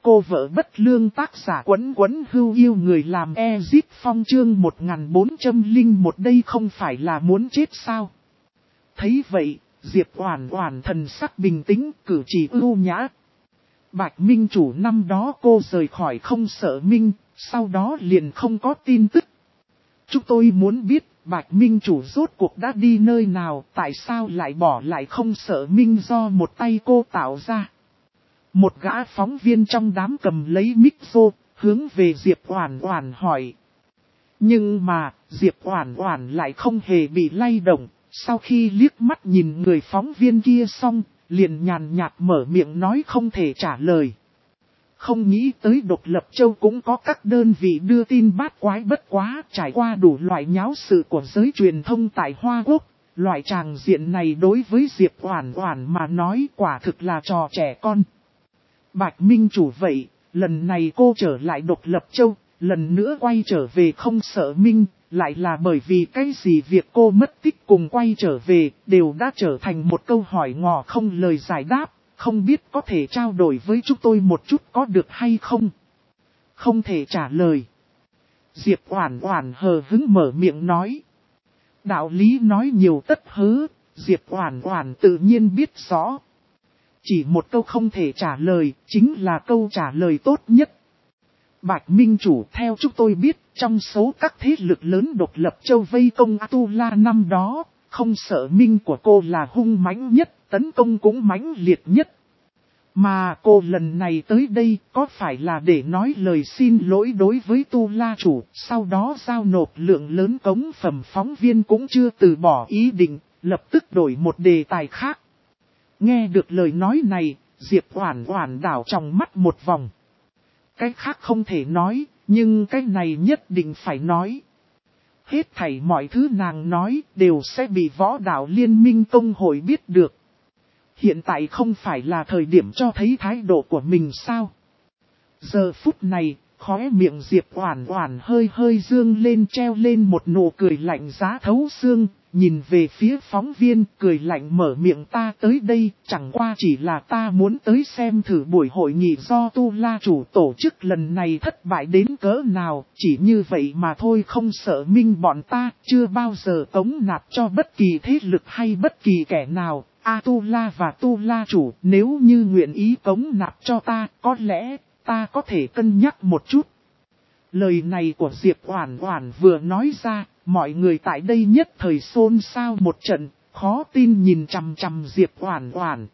cô vợ bất lương tác giả Quấn Quấn Hưu yêu người làm Ezip Phong chương 1401 đây không phải là muốn chết sao? Thấy vậy, Diệp Oản Oản thần sắc bình tĩnh, cử chỉ ưu nhã. Bạch Minh chủ năm đó cô rời khỏi Không Sợ Minh, sau đó liền không có tin tức. Chúng tôi muốn biết Bạch Minh chủ rốt cuộc đã đi nơi nào, tại sao lại bỏ lại Không Sợ Minh do một tay cô tạo ra. Một gã phóng viên trong đám cầm lấy micro, hướng về Diệp Oản Oản hỏi. Nhưng mà, Diệp Oản Oản lại không hề bị lay động, sau khi liếc mắt nhìn người phóng viên kia xong, liền nhàn nhạt mở miệng nói không thể trả lời. Không nghĩ tới Độc Lập Châu cũng có các đơn vị đưa tin bát quái bất quá, trải qua đủ loại nháo sự của giới truyền thông tại Hoa Quốc. Loại tràng diện này đối với Diệp Oản Oản mà nói quả thực là trò trẻ con. Bạch Minh chủ vậy, lần này cô trở lại Độc Lập Châu, lần nữa quay trở về Không Sợ Minh, lại là bởi vì cái gì việc cô mất tích cùng quay trở về, đều đã trở thành một câu hỏi ngỏ không lời giải đáp, không biết có thể trao đổi với chúng tôi một chút có được hay không? Không thể trả lời. Diệp Oản Oản hờ hững mở miệng nói. Đạo lý nói nhiều tất hớ, Diệp Oản Oản tự nhiên biết rõ. Chỉ một câu không thể trả lời, chính là câu trả lời tốt nhất. Bạch Minh chủ theo chúng tôi biết, trong số các thế lực lớn Độc Lập Châu vây công Atula năm đó, Không Sợ Minh của cô là hung mãnh nhất, tấn công cũng mãnh liệt nhất. Mà cô lần này tới đây có phải là để nói lời xin lỗi đối với Tu La chủ, sau đó giao nộp lượng lớn cống phẩm phóng viên cũng chưa từ bỏ ý định, lập tức đổi một đề tài khác. Nghe được lời nói này, Diệp Oản Oản đảo trong mắt một vòng. Cái khác không thể nói, nhưng cái này nhất định phải nói. Hết thảy mọi thứ nàng nói đều sẽ bị Võ Đạo Liên minh Công hội biết được. Hiện tại không phải là thời điểm cho thấy thái độ của mình sao? Giờ phút này, khóe miệng Diệp Oản Oản hơi hơi dương lên treo lên một nụ cười lạnh giá thấu xương, nhìn về phía phóng viên cười lạnh mở miệng ta tới đây, chẳng qua chỉ là ta muốn tới xem thử buổi hội nghị do Tu La chủ tổ chức lần này thất bại đến cỡ nào, chỉ như vậy mà thôi. Không Sợ Minh bọn ta chưa bao giờ cống nạp cho bất kỳ thế lực hay bất kỳ kẻ nào. Atula và Tu La chủ nếu như nguyện ý cống nạp cho ta, có lẽ ta có thể cân nhắc một chút. Lời này của Diệp Oản Oản vừa nói ra, mọi người tại đây nhất thời xôn xao một trận, khó tin nhìn chằm chằm Diệp Oản Oản.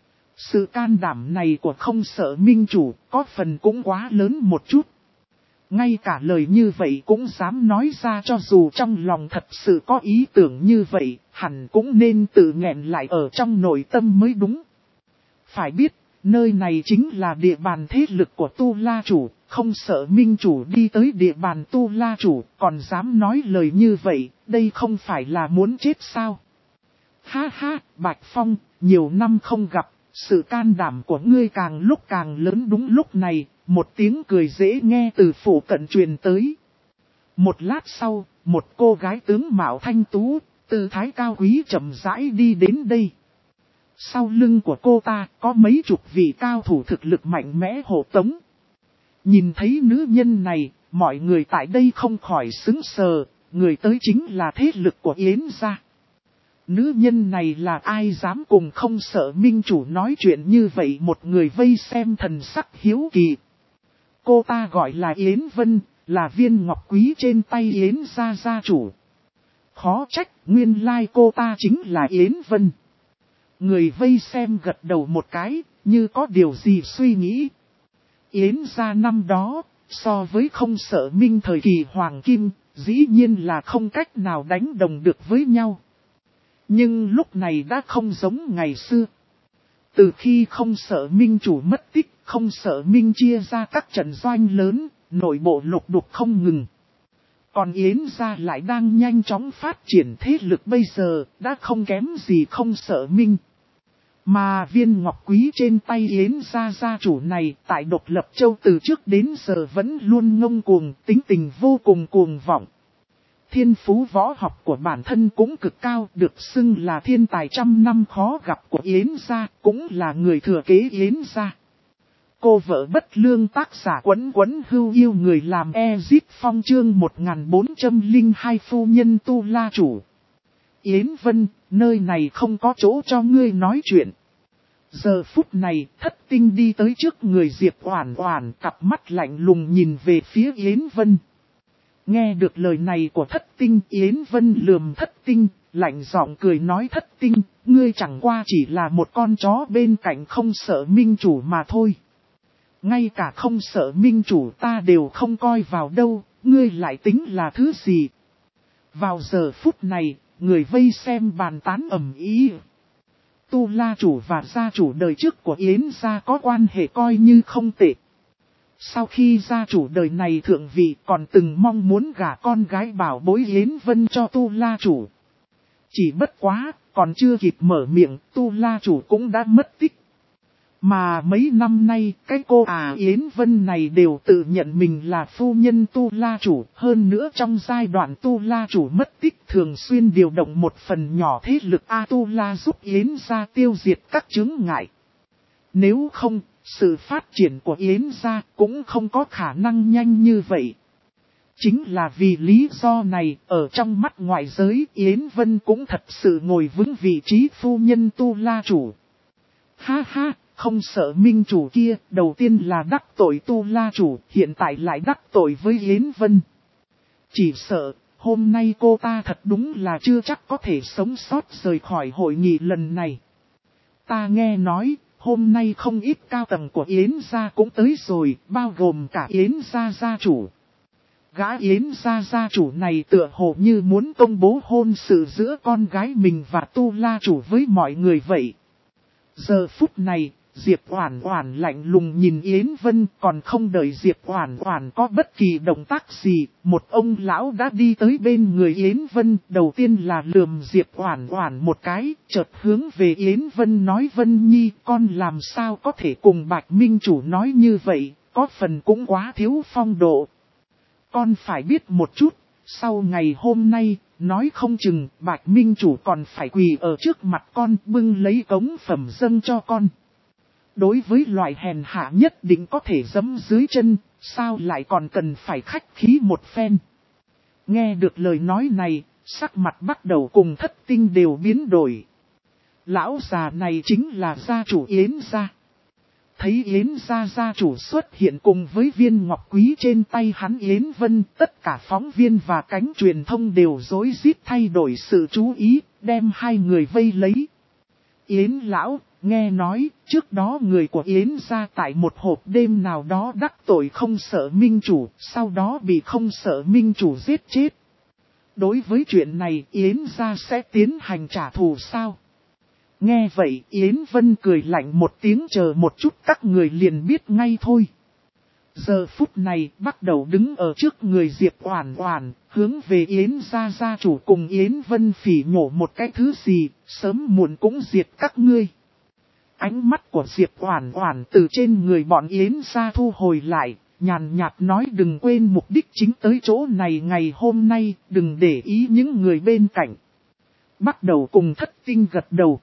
Sự can đảm này của Không Sợ Minh chủ có phần cũng quá lớn một chút. Ngay cả lời như vậy cũng dám nói ra, cho dù trong lòng thật sự có ý tưởng như vậy, hẳn cũng nên tự nghẹn lại ở trong nội tâm mới đúng. Phải biết, nơi này chính là địa bàn thế lực của Tu La chủ, Không Sợ Minh chủ đi tới địa bàn Tu La chủ, còn dám nói lời như vậy, đây không phải là muốn chết sao? Ha ha, Bạch Phong, nhiều năm không gặp, sự can đảm của ngươi càng lúc càng lớn. Đúng lúc này, một tiếng cười dễ nghe từ phủ cận truyền tới. Một lát sau, một cô gái tướng mạo thanh tú, tư thái cao quý chậm rãi đi đến đây. Sau lưng của cô ta có mấy chục vị cao thủ thực lực mạnh mẽ hộ tống. Nhìn thấy nữ nhân này, mọi người tại đây không khỏi sững sờ, người tới chính là thế lực của Yến gia. Nữ nhân này là ai dám cùng Không Sợ Minh chủ nói chuyện như vậy? Một người vây xem thần sắc hiếu kỳ. Cô ta gọi là Yến Vân, là viên ngọc quý trên tay Yến gia gia chủ. Khó trách, nguyên lai cô ta chính là Yến Vân. Người vây xem gật đầu một cái, như có điều gì suy nghĩ. Yến gia năm đó, so với Không Sợ Minh thời kỳ Hoàng Kim, dĩ nhiên là không cách nào đánh đồng được với nhau. Nhưng lúc này đã không giống ngày xưa. Từ khi Không Sợ Minh chủ mất tích, Không Sợ Minh chia ra các trận doanh lớn, nội bộ lục đục không ngừng. Còn Yến gia lại đang nhanh chóng phát triển thế lực, bây giờ đã không kém gì Không Sợ Minh. Mà viên ngọc quý trên tay Yến gia gia chủ này tại Độc Lập Châu từ trước đến giờ vẫn luôn ngông cuồng, tính tình vô cùng cuồng vọng. Thiên phú võ học của bản thân cũng cực cao, được xưng là thiên tài trăm năm khó gặp của Yến gia, cũng là người thừa kế Yến gia. Cô vợ bất lương tác giả Quấn Quấn Hưu yêu người làm Ezip Phong chương 1402 phu nhân Tu La chủ. Yến Vân, nơi này không có chỗ cho ngươi nói chuyện. Giờ phút này, Thất Tinh đi tới trước người Diệp Oản Oản, cặp mắt lạnh lùng nhìn về phía Yến Vân. Nghe được lời này của Thất Tinh, Yến Vân lườm Thất Tinh, lạnh giọng cười nói: Thất Tinh, ngươi chẳng qua chỉ là một con chó bên cạnh không sợ minh chủ mà thôi. Ngay cả không sợ minh chủ ta đều không coi vào đâu, ngươi lại tính là thứ gì? Vào giờ phút này, người vây xem bàn tán ầm ĩ. Tu La chủ và gia chủ đời trước của Yến gia có quan hệ coi như không tệ. Sau khi gia chủ đời này thượng vị còn từng mong muốn gả con gái bảo bối Yến Vân cho Tu La chủ. Chỉ bất quá, còn chưa kịp mở miệng, Tu La chủ cũng đã mất tích. Mà mấy năm nay, cái cô Yến Vân này đều tự nhận mình là phu nhân Tu La chủ. Hơn nữa trong giai đoạn Tu La chủ mất tích thường xuyên điều động một phần nhỏ thế lực Tu La giúp Yến gia tiêu diệt các chướng ngại. Nếu không, sự phát triển của Yến gia cũng không có khả năng nhanh như vậy. Chính là vì lý do này, ở trong mắt ngoại giới Yến Vân cũng thật sự ngồi vững vị trí phu nhân Tu La chủ. Ha ha! Không sợ minh chủ kia, đầu tiên là đắc tội Tu La chủ, hiện tại lại đắc tội với Yến Vân. Chỉ sợ, hôm nay cô ta thật đúng là chưa chắc có thể sống sót rời khỏi hội nghị lần này. Ta nghe nói, hôm nay không ít cao tầng của Yến gia cũng tới rồi, bao gồm cả Yến gia gia chủ. Gã Yến gia gia chủ này tựa hồ như muốn công bố hôn sự giữa con gái mình và Tu La chủ với mọi người vậy. Giờ phút này, Diệp Oản Oản lạnh lùng nhìn Yến Vân, còn không đợi Diệp Oản Oản có bất kỳ động tác gì, một ông lão đã đi tới bên người Yến Vân, đầu tiên là lườm Diệp Oản Oản một cái, chợt hướng về Yến Vân nói: Vân Nhi, con làm sao có thể cùng Bạch Minh chủ nói như vậy, có phần cũng quá thiếu phong độ. Con phải biết một chút, sau ngày hôm nay, nói không chừng Bạch Minh chủ còn phải quỳ ở trước mặt con bưng lấy cống phẩm dâng cho con. Đối với loại hèn hạ nhất định có thể giẫm dưới chân, sao lại còn cần phải khách khí một phen. Nghe được lời nói này, sắc mặt bắt đầu cùng Thất Tinh đều biến đổi. Lão già này chính là gia chủ Yến gia. Thấy Yến gia gia chủ xuất hiện cùng với viên ngọc quý trên tay hắn Yến Vân, tất cả phóng viên và cánh truyền thông đều rối rít thay đổi sự chú ý, đem hai người vây lấy. Yến lão, nghe nói, trước đó người của Yến gia tại một hộp đêm nào đó đắc tội không sợ minh chủ, sau đó bị không sợ minh chủ giết chết. Đối với chuyện này Yến gia sẽ tiến hành trả thù sao? Nghe vậy Yến Vân cười lạnh một tiếng, chờ một chút các người liền biết ngay thôi. Giờ phút này bắt đầu đứng ở trước người Diệp Oản Oản, hướng về Yến gia gia chủ cùng Yến Vân phỉ nhổ một cái thứ gì, sớm muộn cũng diệt các ngươi. Ánh mắt của Diệp Oản Oản từ trên người bọn Yến gia thu hồi lại, nhàn nhạt nói: đừng quên mục đích chính tới chỗ này ngày hôm nay, đừng để ý những người bên cạnh. Bắt đầu cùng Thất Tinh gật đầu.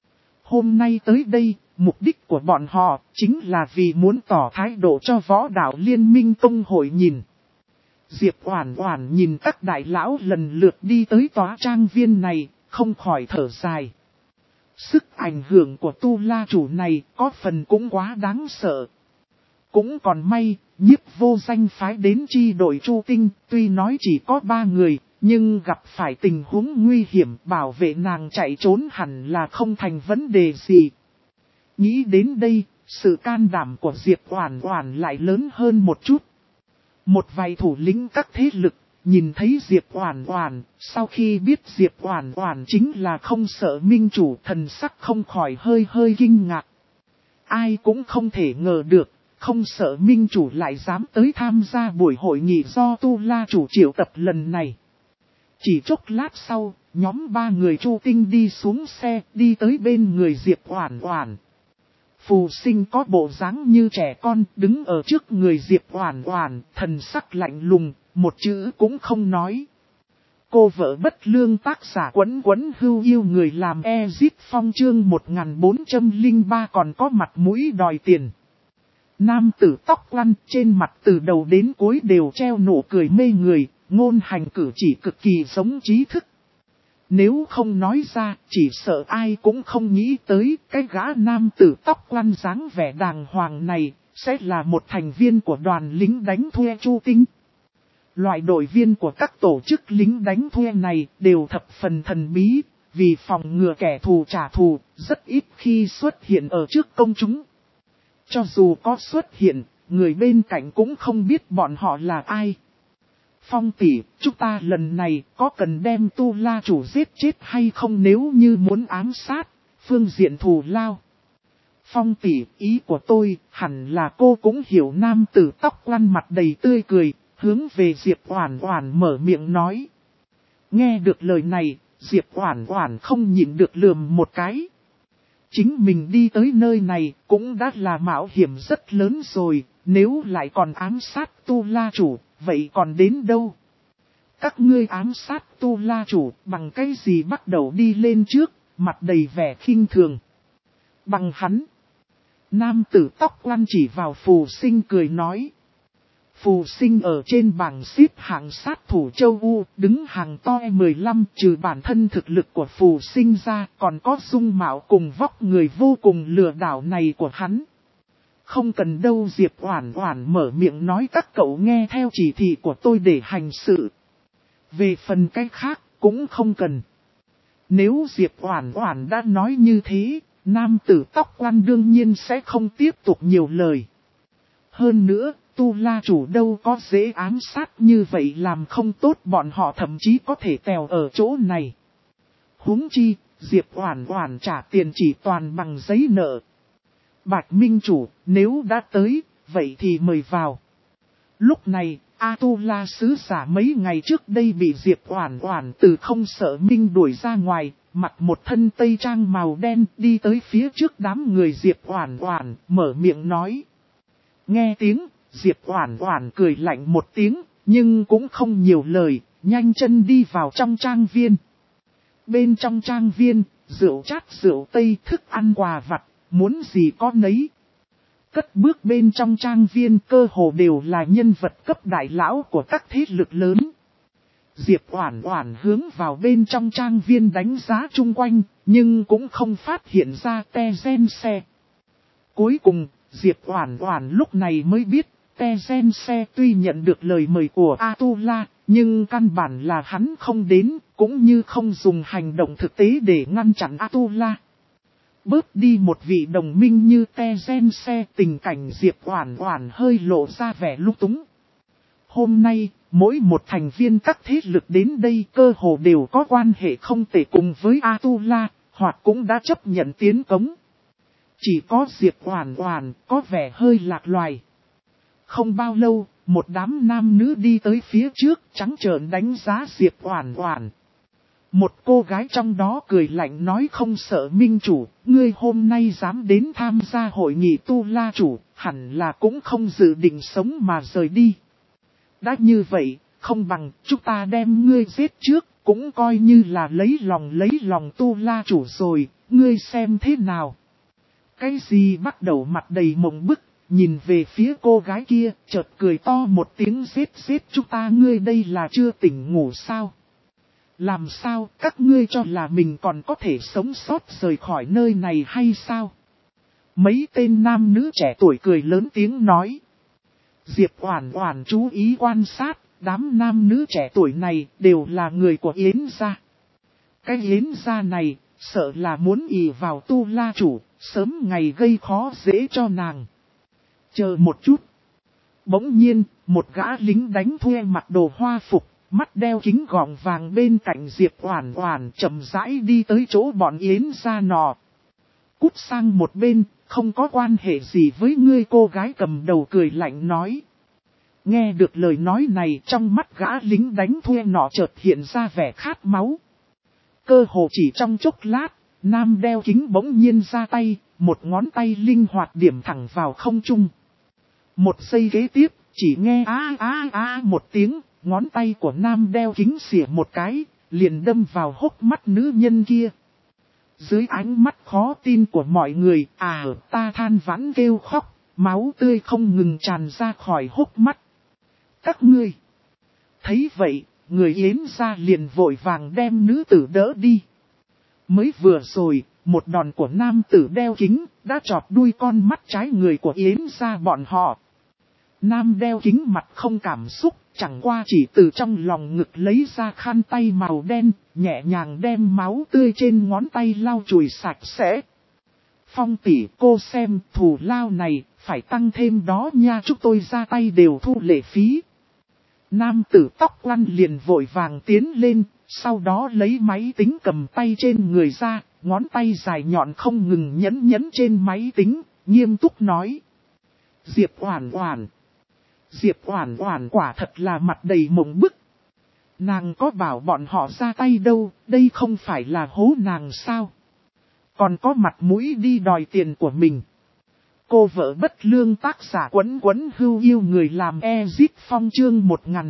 Hôm nay tới đây, mục đích của bọn họ chính là vì muốn tỏ thái độ cho Võ Đạo Liên minh Tông hội nhìn. Diệp Oản Oản nhìn các đại lão lần lượt đi tới tòa trang viên này, không khỏi thở dài. Sức ảnh hưởng của Tu La chủ này có phần cũng quá đáng sợ. Cũng còn may, Nhiếp Vô Danh phái đến chi đội Chu Tinh, tuy nói chỉ có 3 người, nhưng gặp phải tình huống nguy hiểm, bảo vệ nàng chạy trốn hẳn là không thành vấn đề gì. Nghĩ đến đây, sự can đảm của Diệp Oản Oản lại lớn hơn một chút. Một vài thủ lĩnh các thế lực, nhìn thấy Diệp Oản Oản, sau khi biết Diệp Oản Oản chính là không sợ minh chủ, thần sắc không khỏi hơi kinh ngạc. Ai cũng không thể ngờ được, không sợ minh chủ lại dám tới tham gia buổi hội nghị do Tu La chủ triệu tập lần này. Chỉ chốc lát sau, nhóm 3 người Chu Tinh đi xuống xe, đi tới bên người Diệp Oản Oản. Phù Sinh có bộ dáng như trẻ con, đứng ở trước người Diệp Oản Oản, thần sắc lạnh lùng, một chữ cũng không nói. Cô vợ bất lương tác giả Quấn Quấn Hưu yêu người làm Ezip Phong chương 1403 còn có mặt mũi đòi tiền. Nam tử tóc quăn trên mặt từ đầu đến cuối đều treo nụ cười mê người, ngôn hành cử chỉ cực kỳ giống trí thức. Nếu không nói ra, chỉ sợ ai cũng không nghĩ tới cái gã nam tử tóc quăn dáng vẻ đàng hoàng này, sẽ là một thành viên của đoàn lính đánh thuê Chu Tinh. Loại đội viên của các tổ chức lính đánh thuê này đều thập phần thần bí, vì phòng ngừa kẻ thù trả thù, rất ít khi xuất hiện ở trước công chúng. Cho dù có xuất hiện, người bên cạnh cũng không biết bọn họ là ai. Phong tỷ, chúng ta lần này có cần đem Tu La chủ giết chết hay không nếu như muốn ám sát, phương diện thù lao. Phong tỷ, ý của tôi, hẳn là cô cũng hiểu. Nam tử tóc quăn mặt đầy tươi cười, hướng về Diệp Oản Oản mở miệng nói. Nghe được lời này, Diệp Oản Oản không nhịn được lườm một cái. Chính mình đi tới nơi này cũng đã là mạo hiểm rất lớn rồi, nếu lại còn ám sát Tu La chủ, vậy còn đến đâu? Các ngươi ám sát Tu La chủ bằng cái gì bắt đầu đi lên trước, mặt đầy vẻ khinh thường. Bằng hắn. Nam tử tóc quăn chỉ vào Phù Sinh cười nói. Phù Sinh ở trên bảng xếp hạng sát thủ châu U, đứng hàng to 15, trừ bản thân thực lực của Phù Sinh ra, còn có dung mạo cùng vóc người vô cùng lừa đảo này của hắn. Không cần đâu. Diệp Oản Oản mở miệng nói, các cậu nghe theo chỉ thị của tôi để hành sự. Về phần cái khác, cũng không cần. Nếu Diệp Oản Oản đã nói như thế, nam tử tóc quăn đương nhiên sẽ không tiếp tục nhiều lời. Hơn nữa, Tu La chủ đâu có dễ ám sát như vậy, làm không tốt bọn họ thậm chí có thể tèo ở chỗ này. Huống chi, Diệp Oản Oản trả tiền chỉ toàn bằng giấy nợ. Bạch Minh chủ, nếu đã tới, vậy thì mời vào. Lúc này, A-tu-la sứ giả mấy ngày trước đây bị Diệp Oản Oản từ Không Sợ Minh đuổi ra ngoài, mặc một thân tây trang màu đen đi tới phía trước đám người Diệp Oản Oản, mở miệng nói. Nghe tiếng, Diệp Oản Oản cười lạnh một tiếng, nhưng cũng không nhiều lời, nhanh chân đi vào trong trang viên. Bên trong trang viên, rượu chát rượu tây, thức ăn quà vặt, muốn gì có nấy. Cất bước bên trong trang viên cơ hồ đều là nhân vật cấp đại lão của các thế lực lớn. Diệp Oản Oản hướng vào bên trong trang viên đánh giá chung quanh, nhưng cũng không phát hiện ra te gen xe. Cuối cùng, Diệp Oản Oản lúc này mới biết, te gen xe tuy nhận được lời mời của A-tu-la, nhưng căn bản là hắn không đến, cũng như không dùng hành động thực tế để ngăn chặn A-tu-la. Bớt đi một vị đồng minh như te gen xe, tình cảnh Diệp Oản Oản hơi lộ ra vẻ lung túng. Hôm nay, mỗi một thành viên các thế lực đến đây cơ hồ đều có quan hệ không tệ cùng với A-tu-la, hoặc cũng đã chấp nhận tiến cống. Chỉ có Diệp Oản Oản có vẻ hơi lạc loài. Không bao lâu, một đám nam nữ đi tới phía trước trắng trợn đánh giá Diệp Oản Oản. Một cô gái trong đó cười lạnh nói, không sợ minh chủ, ngươi hôm nay dám đến tham gia hội nghị Tu La chủ, hẳn là cũng không dự định sống mà rời đi. Đã như vậy, không bằng chúng ta đem ngươi giết trước, cũng coi như là lấy lòng Tu La chủ rồi, ngươi xem thế nào. Cái gì bắt đầu mặt đầy mộng bức, nhìn về phía cô gái kia, chợt cười to một tiếng, giết chúng ta, ngươi đây là chưa tỉnh ngủ sao? Làm sao các ngươi cho là mình còn có thể sống sót rời khỏi nơi này hay sao? Mấy tên nam nữ trẻ tuổi cười lớn tiếng nói. Diệp Oản Oản chú ý quan sát, đám nam nữ trẻ tuổi này đều là người của Yến gia. Cái Yến gia này, sợ là muốn ỷ vào Tu La chủ, sớm ngày gây khó dễ cho nàng. Chờ một chút. Bỗng nhiên, một gã lính đánh thuê mặc đồ hoa phục, mắt đeo kính gọng vàng bên cạnh Diệp Oản Oản chậm rãi đi tới chỗ bọn Yến gia nọ. Cút sang một bên, không có quan hệ gì với ngươi, cô gái cầm đầu cười lạnh nói. Nghe được lời nói này, trong mắt gã lính đánh thuê nọ chợt hiện ra vẻ khát máu. Cơ hồ chỉ trong chốc lát, nam đeo kính bỗng nhiên ra tay, một ngón tay linh hoạt điểm thẳng vào không trung. Một giây kế tiếp, chỉ nghe a một tiếng, ngón tay của nam đeo kính xỉa một cái, liền đâm vào hốc mắt nữ nhân kia. Dưới ánh mắt khó tin của mọi người, ta than vãn kêu khóc, máu tươi không ngừng tràn ra khỏi hốc mắt. Các ngươi. Thấy vậy, người Yến gia liền vội vàng đem nữ tử đỡ đi. Mới vừa rồi, một đòn của nam tử đeo kính, đã chọt đuôi con mắt trái người của Yến gia bọn họ. Nam đeo kính mặt không cảm xúc, chẳng qua chỉ từ trong lòng ngực lấy ra khăn tay màu đen, nhẹ nhàng đem máu tươi trên ngón tay lau chùi sạch sẽ. Phong tỷ, cô xem, thù lao này, phải tăng thêm đó nha, chúng tôi ra tay đều thu lệ phí. Nam tử tóc quăn liền vội vàng tiến lên, sau đó lấy máy tính cầm tay trên người ra, ngón tay dài nhọn không ngừng nhấn trên máy tính, nghiêm túc nói. Diệp Oản Oản. Diệp Oản Oản quả thật là mặt đầy mộng bức. Nàng có bảo bọn họ ra tay đâu, đây không phải là hố nàng sao? Còn có mặt mũi đi đòi tiền của mình. Cô vợ bất lương tác giả Quấn Quấn Hưu yêu người làm Ezit Phong chương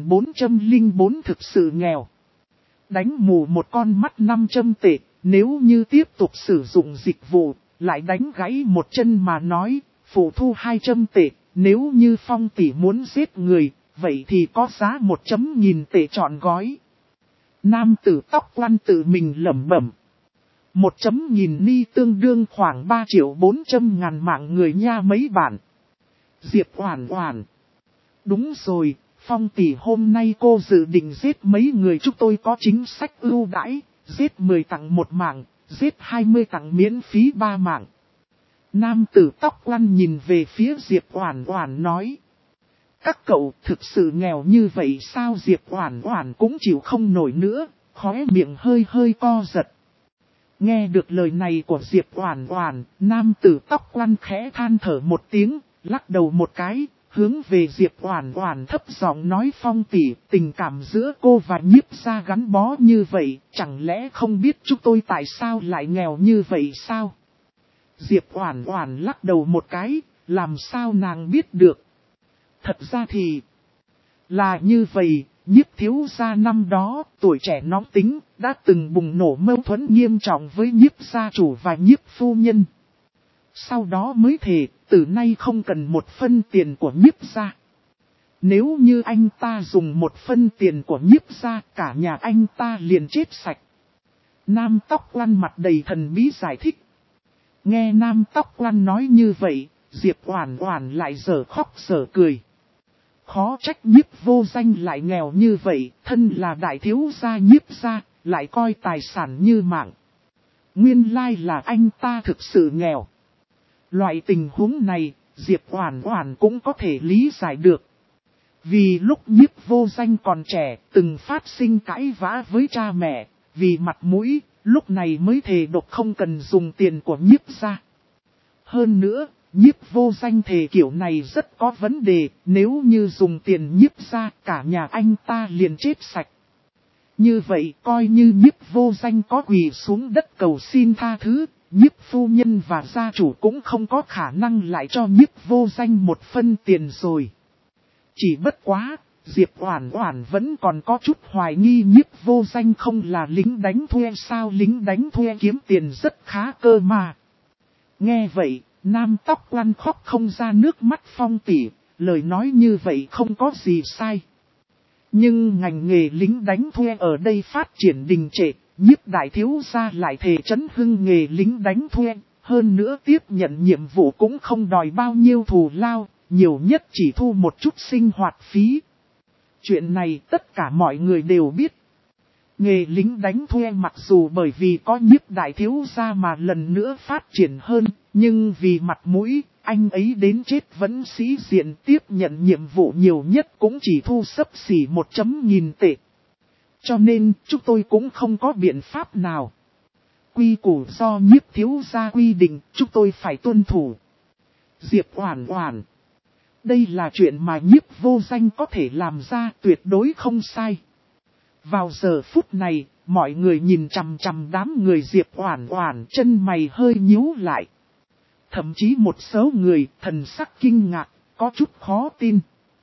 1404 thực sự nghèo. Đánh mù một con mắt 500 tệ, nếu như tiếp tục sử dụng dịch vụ, lại đánh gãy một chân mà nói, phụ thu 200 tệ, nếu như Phong tỷ muốn giết người, vậy thì có giá 1.000 tệ trọn gói. Nam tử tóc quăn tự mình lẩm bẩm. 1.000 ni tương đương khoảng 3.400.000 mạng người nha mấy bạn. Diệp Oản Oản. Đúng rồi, Phong tỷ hôm nay cô dự định giết mấy người, chúng tôi có chính sách ưu đãi, giết 10 tặng 1 mạng, giết 20 tặng miễn phí 3 mạng. Nam tử tóc quăn nhìn về phía Diệp Oản Oản nói. Các cậu thực sự nghèo như vậy sao? Diệp Oản Oản cũng chịu không nổi nữa, khóe miệng hơi hơi co giật. Nghe được lời này của Diệp Oản Oản, nam tử tóc quăn khẽ than thở một tiếng, lắc đầu một cái, hướng về Diệp Oản Oản thấp giọng nói. Phong tỷ, tình cảm giữa cô và Nhiếp gia gắn bó như vậy, chẳng lẽ không biết chúng tôi tại sao lại nghèo như vậy sao? Diệp Oản Oản lắc đầu một cái, làm sao nàng biết được? Thật ra thì là như vậy. Nhiếp thiếu gia năm đó, tuổi trẻ nóng tính, đã từng bùng nổ mâu thuẫn nghiêm trọng với Nhiếp gia chủ và Nhiếp phu nhân. Sau đó mới thề, từ nay không cần một phân tiền của Nhiếp gia. Nếu như anh ta dùng một phân tiền của Nhiếp gia, cả nhà anh ta liền chết sạch. Nam tóc quăn mặt đầy thần bí giải thích. Nghe nam tóc quăn nói như vậy, Diệp Oản Oản lại dở khóc dở cười. Khó trách Nhiếp vô danh lại nghèo như vậy, thân là đại thiếu gia Nhiếp gia, lại coi tài sản như mạng. Nguyên lai là anh ta thực sự nghèo. Loại tình huống này, Diệp Oản Oản cũng có thể lý giải được. Vì lúc Nhiếp vô danh còn trẻ, từng phát sinh cãi vã với cha mẹ, vì mặt mũi, lúc này mới thề độc không cần dùng tiền của Nhiếp gia. Hơn nữa, Nhiếp vô danh thề kiểu này rất có vấn đề, nếu như dùng tiền Nhiếp gia, cả nhà anh ta liền chết sạch. Như vậy coi như Nhiếp vô danh có quỳ xuống đất cầu xin tha thứ, Nhiếp phu nhân và gia chủ cũng không có khả năng lại cho Nhiếp vô danh một phân tiền rồi. Chỉ bất quá, Diệp Oản Oản vẫn còn có chút hoài nghi Nhiếp vô danh không là lính đánh thuê sao, lính đánh thuê kiếm tiền rất khá cơ mà. Nghe vậy, nam tóc quăn khóc không ra nước mắt. Phong tỷ, lời nói như vậy không có gì sai. Nhưng ngành nghề lính đánh thuê ở đây phát triển đình trệ, Nhiếp đại thiếu gia lại thề chấn hưng nghề lính đánh thuê, hơn nữa tiếp nhận nhiệm vụ cũng không đòi bao nhiêu thù lao, nhiều nhất chỉ thu một chút sinh hoạt phí. Chuyện này tất cả mọi người đều biết. Nghề lính đánh thuê mặc dù bởi vì có Nhiếp đại thiếu gia mà lần nữa phát triển hơn, nhưng vì mặt mũi, anh ấy đến chết vẫn sĩ diện, tiếp nhận nhiệm vụ nhiều nhất cũng chỉ thu xấp xỉ 1.000 tệ. Cho nên, chúng tôi cũng không có biện pháp nào. Quy củ do Nhiếp thiếu gia quy định, chúng tôi phải tuân thủ. Diệp Oản Oản. Đây là chuyện mà Nhiếp vô danh có thể làm ra, tuyệt đối không sai. Vào giờ phút này, mọi người nhìn chằm chằm đám người Diệp Oản Oản, chân mày hơi nhíu lại. Thậm chí một số người thần sắc kinh ngạc, có chút khó tin.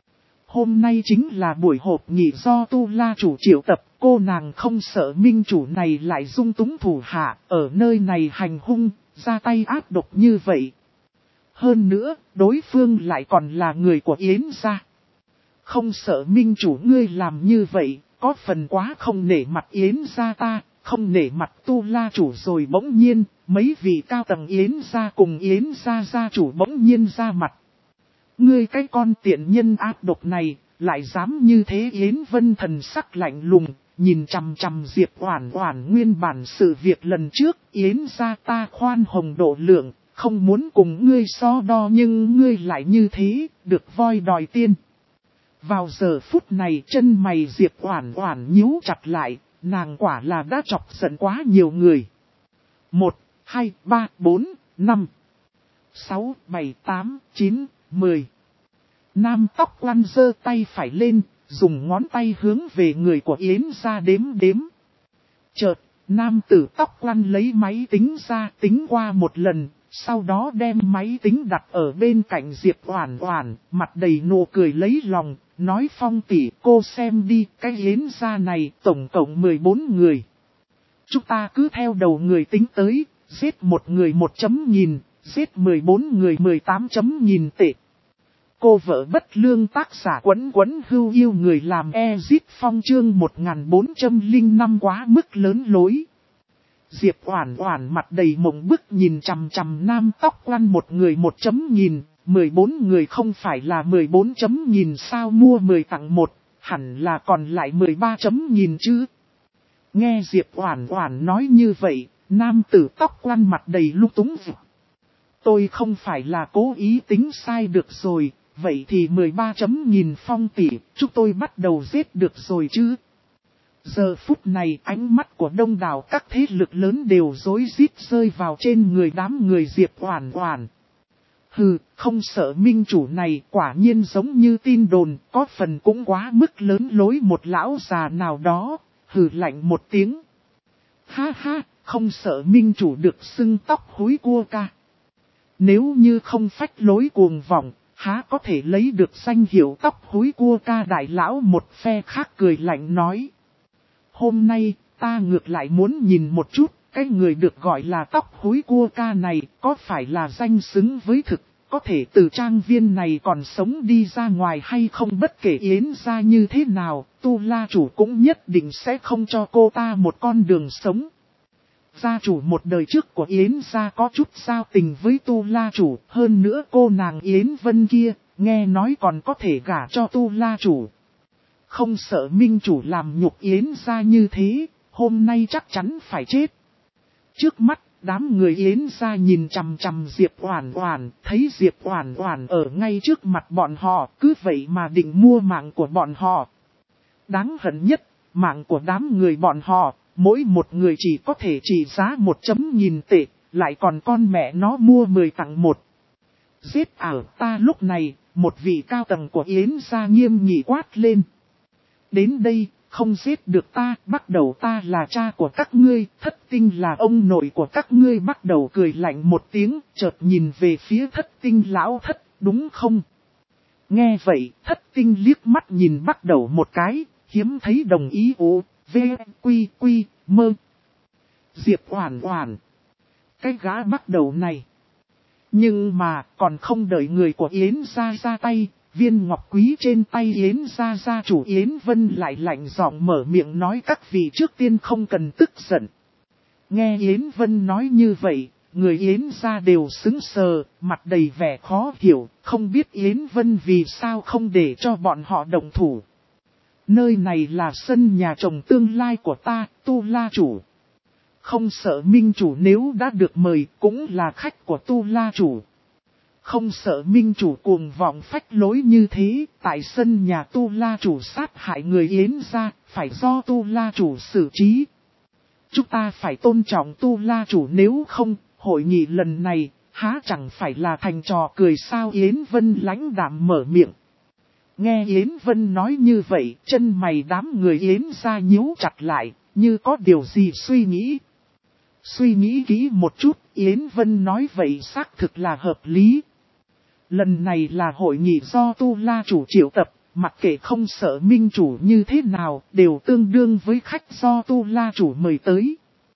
Hôm nay chính là buổi họp nghị do Tu La chủ triệu tập, cô nàng không sợ minh chủ này lại dung túng thủ hạ, ở nơi này hành hung, ra tay ác độc như vậy. Hơn nữa, đối phương lại còn là người của Yến gia. Không sợ minh chủ ngươi làm như vậy, có phần quá không nể mặt Yến gia ta, không nể mặt Tu La chủ rồi bỗng nhiên, mấy vị cao tầng Yến gia cùng Yến gia gia chủ bỗng nhiên ra mặt. Ngươi cái con tiện nhân ác độc này, lại dám như thế. Yến Vân thần sắc lạnh lùng, nhìn chằm chằm Diệp Oản Oản. Nguyên bản sự việc lần trước, Yến gia ta khoan hồng độ lượng, không muốn cùng ngươi so đo nhưng ngươi lại như thế, được voi đòi tiên. Vào giờ phút này chân mày Diệp Oản Oản nhíu chặt lại, nàng quả là đã chọc giận quá nhiều người. 1, 2, 3, 4, 5, 6, 7, 8, 9, 10. Nam tóc quăn giơ tay phải lên, dùng ngón tay hướng về người của Yến gia đếm đếm. Chợt, nam tử tóc quăn lấy máy tính ra tính qua một lần, sau đó đem máy tính đặt ở bên cạnh Diệp Oản Oản, mặt đầy nụ cười lấy lòng, nói: Phong tỷ, cô xem đi, cái Yến gia này tổng cộng 14 người. Chúng ta cứ theo đầu người tính tới, giết một người 1.000, giết 14 người 18.000 tệ. Cô vợ bất lương tác giả Quấn Quấn Hưu Yêu người làm Ezit Phong chương 1405 quá mức lớn lối. Diệp Oản Oản mặt đầy mộng bức nhìn chằm chằm nam tóc quăn một người 1.000, 14 người không phải là 14.000 sao, mua 10 tặng 1, hẳn là còn lại 13.000 chứ. Nghe Diệp Oản Oản nói như vậy, nam tử tóc quăn mặt đầy lung túng. Tôi không phải là cố ý tính sai được rồi, vậy thì 13.000 Phong tỷ, chúng tôi bắt đầu giết được rồi chứ. Giờ phút này ánh mắt của đông đảo các thế lực lớn đều rối rít rơi vào trên người đám người Diệp Oản Oản. Hừ, không sợ minh chủ này quả nhiên giống như tin đồn, có phần cũng quá mức lớn lối. Một lão già nào đó, hừ lạnh một tiếng. Ha ha, không sợ minh chủ được xưng tóc húi cua ca. Nếu như không phách lối cuồng vọng, há có thể lấy được danh hiệu tóc húi cua ca. Đại lão một phe khác cười lạnh nói. Hôm nay, ta ngược lại muốn nhìn một chút, cái người được gọi là tóc húi cua ca này, có phải là danh xứng với thực, có thể từ trang viên này còn sống đi ra ngoài hay không. Bất kể Yến gia như thế nào, Tu La chủ cũng nhất định sẽ không cho cô ta một con đường sống. Gia chủ một đời trước của Yến gia có chút giao tình với Tu La chủ, hơn nữa cô nàng Yến Vân kia, nghe nói còn có thể gả cho Tu La chủ. Không sợ minh chủ làm nhục Yến gia như thế, hôm nay chắc chắn phải chết. Trước mắt, đám người Yến gia nhìn chằm chằm Diệp Oản Oản, thấy Diệp Oản Oản ở ngay trước mặt bọn họ, cứ vậy mà định mua mạng của bọn họ. Đáng hận nhất, mạng của đám người bọn họ, mỗi một người chỉ có thể trị giá 1.000 tệ, lại còn con mẹ nó mua 10 tặng 1. Giết ta. Lúc này, một vị cao tầng của Yến gia nghiêm nghị quát lên. Đến đây, không giết được ta, bắt đầu ta là cha của các ngươi, Thất Tinh là ông nội của các ngươi. Bắt đầu cười lạnh một tiếng, chợt nhìn về phía Thất Tinh lão thất, đúng không? Nghe vậy, Thất Tinh liếc mắt nhìn bắt đầu một cái, hiếm thấy đồng ý. Quy, mơ. Diệp Oản Oản. Cái gã bắt đầu này. Nhưng mà, còn không đợi người của Yến gia ra tay, viên ngọc quý trên tay Yến gia gia chủ Yến Vân lại lạnh giọng mở miệng nói: các vị trước tiên không cần tức giận. Nghe Yến Vân nói như vậy, người Yến gia đều sững sờ, mặt đầy vẻ khó hiểu, không biết Yến Vân vì sao không để cho bọn họ động thủ. Nơi này là sân nhà chồng tương lai của ta, Tu La chủ. Không sợ minh chủ nếu đã được mời, cũng là khách của Tu La chủ. Không sợ minh chủ cuồng vọng phách lối như thế, tại sân nhà Tu La chủ sát hại người Yến gia, phải do Tu La chủ xử trí. Chúng ta phải tôn trọng Tu La chủ, nếu không, hội nghị lần này, há chẳng phải là thành trò cười sao. Yến Vân lãnh đạm mở miệng. Nghe Yến Vân nói như vậy, chân mày đám người Yến gia nhíu chặt lại, như có điều gì suy nghĩ. Suy nghĩ kỹ một chút, Yến Vân nói vậy xác thực là hợp lý. Lần này là hội nghị do Tu La chủ triệu tập, mặc kệ không sợ minh chủ như thế nào, đều tương đương với khách do Tu La chủ mời tới.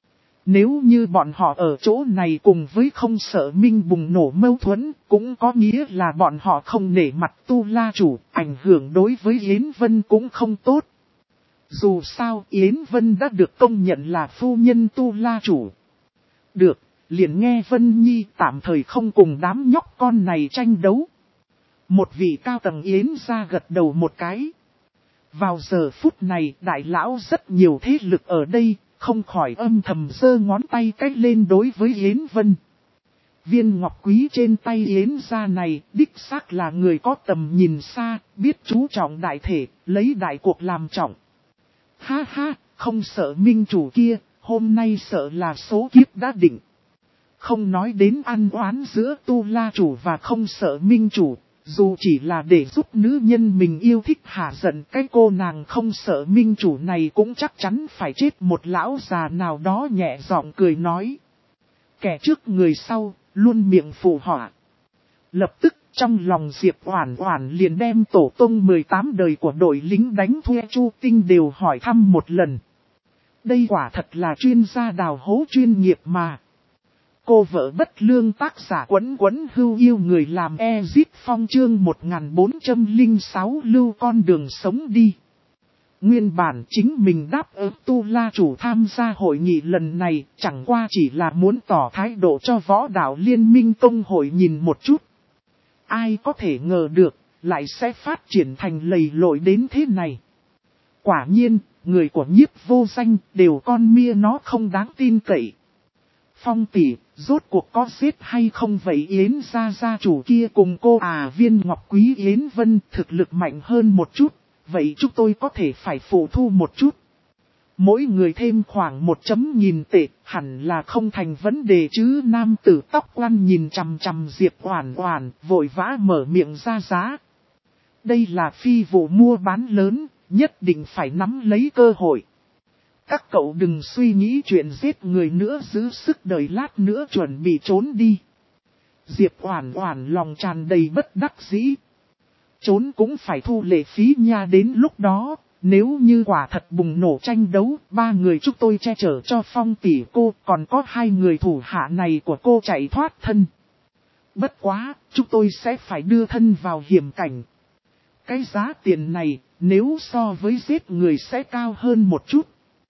Nếu như bọn họ ở chỗ này cùng với không sợ minh bùng nổ mâu thuẫn, cũng có nghĩa là bọn họ không nể mặt Tu La chủ, ảnh hưởng đối với Yến Vân cũng không tốt. Dù sao Yến Vân đã được công nhận là phu nhân Tu La chủ. Được, liền nghe Vân Nhi tạm thời không cùng đám nhóc con này tranh đấu. Một vị cao tầng Yến ra gật đầu một cái. Vào giờ phút này đại lão rất nhiều thế lực ở đây, không khỏi âm thầm giơ ngón tay cách lên đối với Yến Vân. Viên ngọc quý trên tay Yến gia này đích xác là người có tầm nhìn xa, biết chú trọng đại thể, lấy đại cuộc làm trọng. Ha ha, không sợ minh chủ kia, hôm nay sợ là số kiếp đã định. Không nói đến ăn oán giữa Tu La chủ và không sợ minh chủ, dù chỉ là để giúp nữ nhân mình yêu thích hạ giận cái cô nàng không sợ minh chủ này cũng chắc chắn phải chết một lão già nào đó nhẹ giọng cười nói. Kẻ trước người sau, luôn miệng phụ họa. Lập tức trong lòng Diệp Oản Oản liền đem tổ tông 18 đời của đội lính đánh thuê Chu Tinh đều hỏi thăm một lần. Đây quả thật là chuyên gia đào hố chuyên nghiệp mà. Cô vợ bất lương tác giả Quấn Quấn Hưu yêu người làm Ezit Phong chương 1406 lưu con đường sống đi. Nguyên bản chính mình đáp ứng Tu La chủ tham gia hội nghị lần này chẳng qua chỉ là muốn tỏ thái độ cho võ đạo liên minh công hội nhìn một chút. Ai có thể ngờ được, lại sẽ phát triển thành lầy lội đến thế này. Quả nhiên, người của Nhiếp Vô Danh đều con mia nó không đáng tin cậy. Phong tỷ, rốt cuộc có giết hay không vậy Yến gia chủ kia cùng cô Viên Ngọc Quý Yến Vân thực lực mạnh hơn một chút, vậy chúng tôi có thể phải phụ thu một chút. Mỗi người thêm khoảng 1.000 tệ, hẳn là không thành vấn đề chứ. Nam tử tóc quăn nhìn chằm chằm Diệp Oản Oản, vội vã mở miệng ra giá. Đây là phi vụ mua bán lớn, nhất định phải nắm lấy cơ hội. Các cậu đừng suy nghĩ chuyện giết người nữa, giữ sức đời lát nữa chuẩn bị trốn đi. Diệp Oản Oản lòng tràn đầy bất đắc dĩ. Trốn cũng phải thu lệ phí nha, đến lúc đó, nếu như quả thật bùng nổ tranh đấu, 3 người chúng tôi che chở cho Phong tỷ cô, còn có 2 người thủ hạ này của cô chạy thoát thân. Bất quá, chúng tôi sẽ phải đưa thân vào hiểm cảnh. Cái giá tiền này, nếu so với giết người sẽ cao hơn một chút.